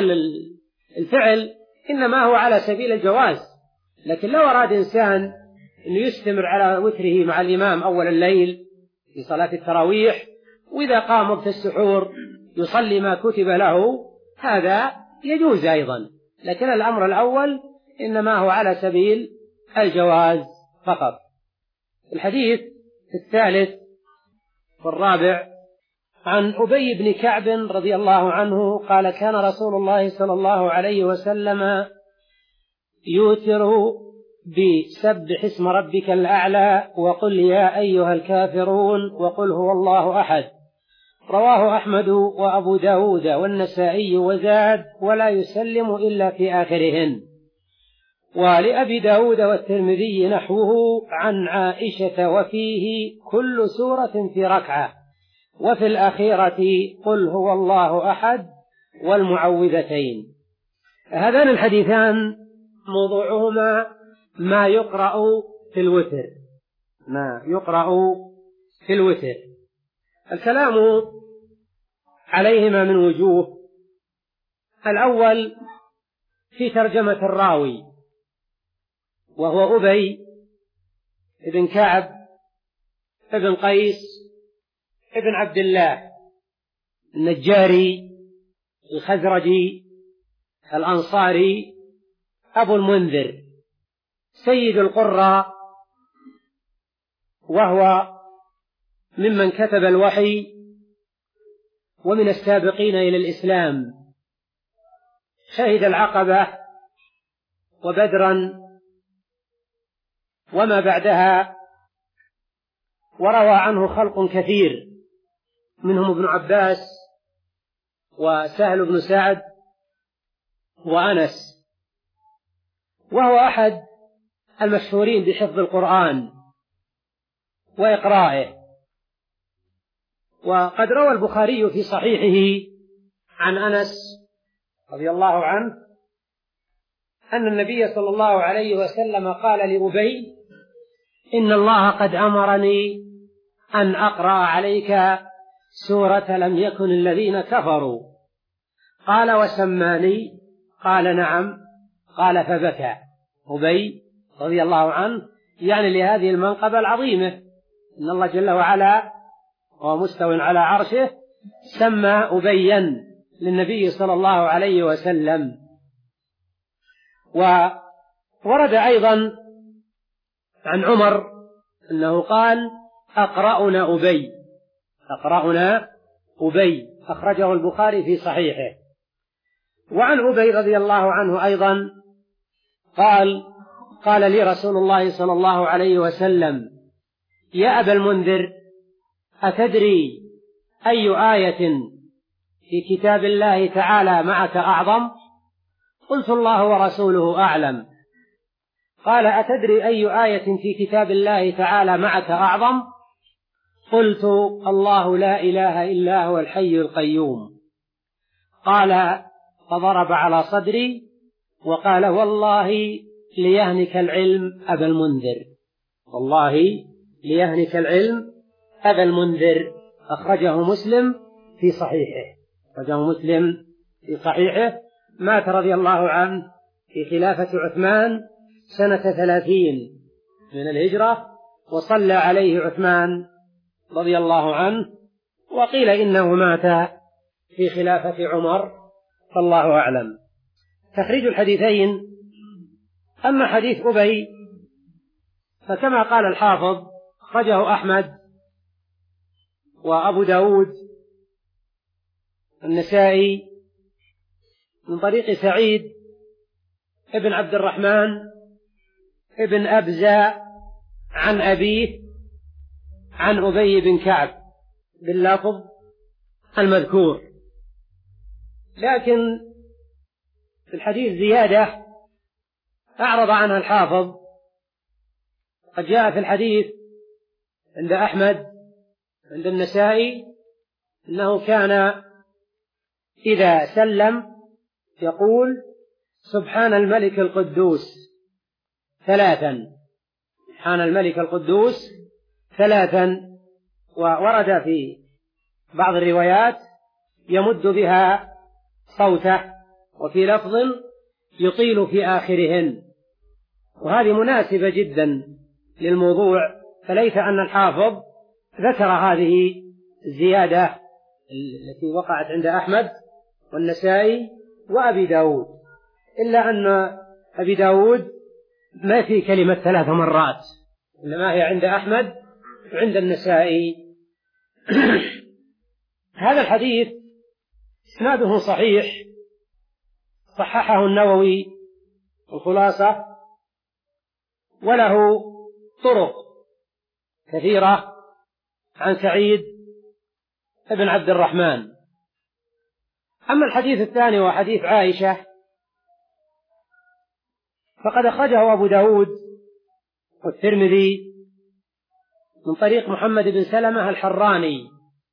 الفعل إنما هو على سبيل الجواز، لكن لو أراد إنسان أن يستمر على وتره مع الإمام أول الليل في صلاة التراويح، وإذا قام وقت السحور يصلي ما كتب له، هذا يجوز أيضا. لكن الأمر الأول إنما هو على سبيل الجواز فقط. الحديث الثالث والرابع عن أبي بن كعب رضي الله عنه قال: كان رسول الله صلى الله عليه وسلم يوتر بسبح اسم ربك الأعلى وقل يا أيها الكافرون وقل هو الله أحد. رواه أحمد وأبو داود والنسائي وزاد: ولا يسلم إلا في آخرهن. ولأبي داود والترمذي نحوه عن عائشة وفيه كل سورة في ركعة، وفي الأخيرة قل هو الله أحد والمعوذتين. هذان الحديثان موضوعهما ما يقرأ في الوتر، ما يقرأ في الوتر. الكلام عليهما من وجوه. الأول في ترجمة الراوي، وهو أبي ابن كعب ابن قيس ابن عبد الله النجاري الخزرجي الأنصاري أبو المنذر سيد القراء، وهو ممن كتب الوحي ومن السابقين إلى الإسلام. شهد العقبة وبدرا وما بعدها، وروى عنه خلق كثير منهم ابن عباس وسهل بن سعد وأنس، وهو أحد المشهورين بحفظ القرآن وإقرائه. وقد روى البخاري في صحيحه عن أنس رضي الله عنه أن النبي صلى الله عليه وسلم قال لأبي: إن الله قد أمرني أن أقرأ عليك سورة لم يكن الذين كفروا. قال: وسماني؟ قال: نعم. قال: فبكى أبي رضي الله عنه، يعني لهذه المنقبة العظيمة، إن الله جل وعلا وهو مستوٍ على عرشه سمى أبيا للنبي صلى الله عليه وسلم. وورد أيضا عن عمر أنه قال أقرأنا أبي أقرأنا أبي أخرجه البخاري في صحيحه. وعن أبي رضي الله عنه أيضا قال قال لي رسول الله صلى الله عليه وسلم يا أبا المنذر أتدري أي آية في كتاب الله تعالى معك أعظم؟ قلت الله ورسوله أعلم. قال أتدري أي آية في كتاب الله تعالى معك أعظم؟ قلت الله لا إله إلا هو الحي القيوم. قال فضرب على صدري وقال والله ليهنك العلم أبا المنذر والله ليهنك العلم أبا المنذر. أخرجه مسلم في صحيحه أخرجه مسلم في صحيحه. مات رضي الله عنه في خلافة عثمان سنة ثلاثين من الهجرة، وصلى عليه عثمان رضي الله عنه، وقيل إنه مات في خلافة عمر فالله أعلم. تخريج الحديثين: أما حديث أبي فكما قال الحافظ أخرجه أحمد وأبو داود النسائي من طريق سعيد ابن عبد الرحمن ابن أبزة عن أبيه عن أبي بن كعب باللفظ المذكور، لكن في الحديث زيادة أعرض عنها الحافظ. قد جاء في الحديث عند أحمد عند النسائي أنه كان إذا سلم يقول سبحان الملك القدوس ثلاثا سبحان الملك القدوس ثلاثا، وورد في بعض الروايات يمد بها صوته، وفي لفظ يطيل في آخرهن، وهذه مناسبة جدا للموضوع، فليس أن الحافظ ذكر هذه الزيادة التي وقعت عند أحمد والنسائي وأبي داود، إلا أن أبي داود ما في كلمة ثلاث مرات، إنما هي عند أحمد وعند النسائي. هذا الحديث إسناده صحيح، صححه النووي الخلاصة، وله طرق كثيرة عن سعيد بن عبد الرحمن. أما الحديث الثاني وحديث عائشة فقد أخرجه أبو داود والترمذي من طريق محمد بن سلمة الحراني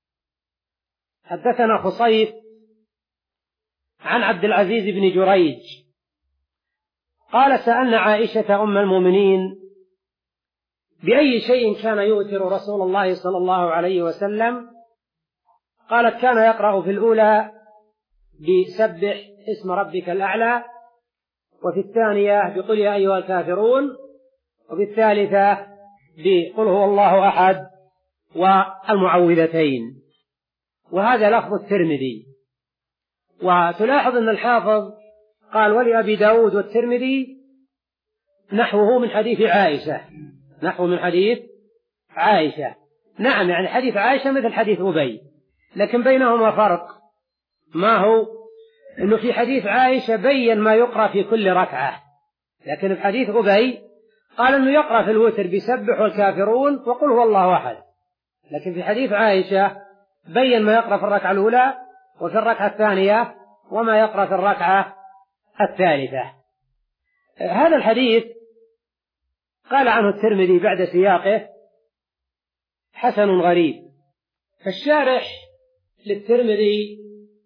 حدثنا خصيف عن عبد العزيز بن جريج قال سألنا عائشة أم المؤمنين بأي شيء كان يؤثر رسول الله صلى الله عليه وسلم؟ قالت كان يقرأ في الأولى بسبح اسم ربك الأعلى، وفي الثانية بقل يا أيها الكافرون، وفي الثالثة بقل هو الله أحد والمعوذتين، وهذا لفظ الترمذي. وتلاحظ أن الحافظ قال ولأبي داود والترمذي نحوه من حديث عائشة نحو من حديث عائشة نعم، يعني حديث عائشة مثل حديث أبي، لكن بينهما فرق. ما هو؟ أنه في حديث عائشة بين ما يقرأ في كل ركعة، لكن في حديث أبي قال أنه يقرأ في الوتر بسبح والكافرون وقل هو الله أحد، لكن في حديث عائشة بين ما يقرأ في الركعة الأولى وفي الركعة الثانية وما يقرأ في الركعة الثالثة. هذا الحديث قال عنه الترمذي بعد سياقه حسن غريب، فالشارح للترمذي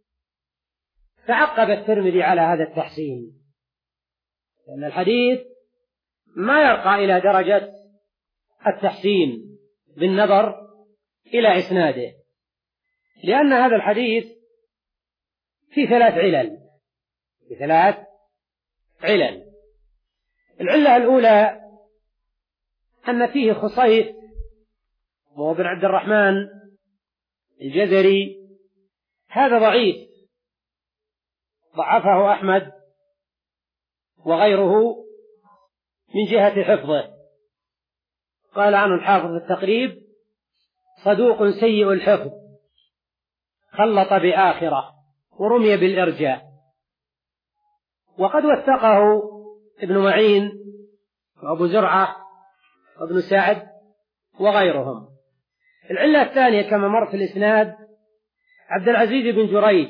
تعقب الترمذي على هذا التحسين، لأن الحديث ما يرقى إلى درجة التحسين بالنظر إلى إسناده، لأن هذا الحديث في ثلاث علل في ثلاث علل. العلة الأولى أن فيه خصيف وهو بن عبد الرحمن الجزري، هذا ضعيف، ضعفه أحمد وغيره من جهة حفظه. قال عنه الحافظ في التقريب: صدوق سيء الحفظ خلط بآخرة ورمي بالإرجاء. وقد وثقه ابن معين وأبو زرعة وابن سعد وغيرهم. العلة الثانية كما مر في الإسناد عبد العزيز بن جريج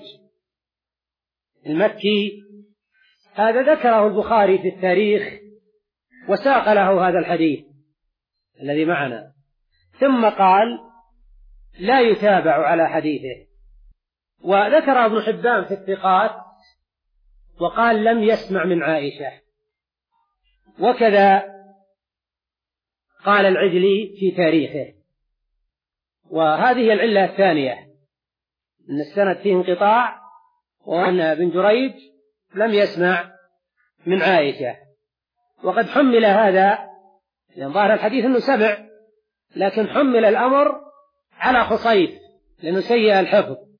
المكي، هذا ذكره البخاري في التاريخ وساق له هذا الحديث الذي معنا، ثم قال: لا يتابع على حديثه. وذكر ابن حبان في الثقات وقال: لم يسمع من عائشة. وكذا قال العجلي في تاريخه. وهذه العلة الثانية، أن السند فيه انقطاع، وأن ابن جريج لم يسمع من عائشة. وقد حمل هذا، لأن ظاهر الحديث أنه سبع، لكن حمل الأمر على خصيف لأنه سيء الحفظ،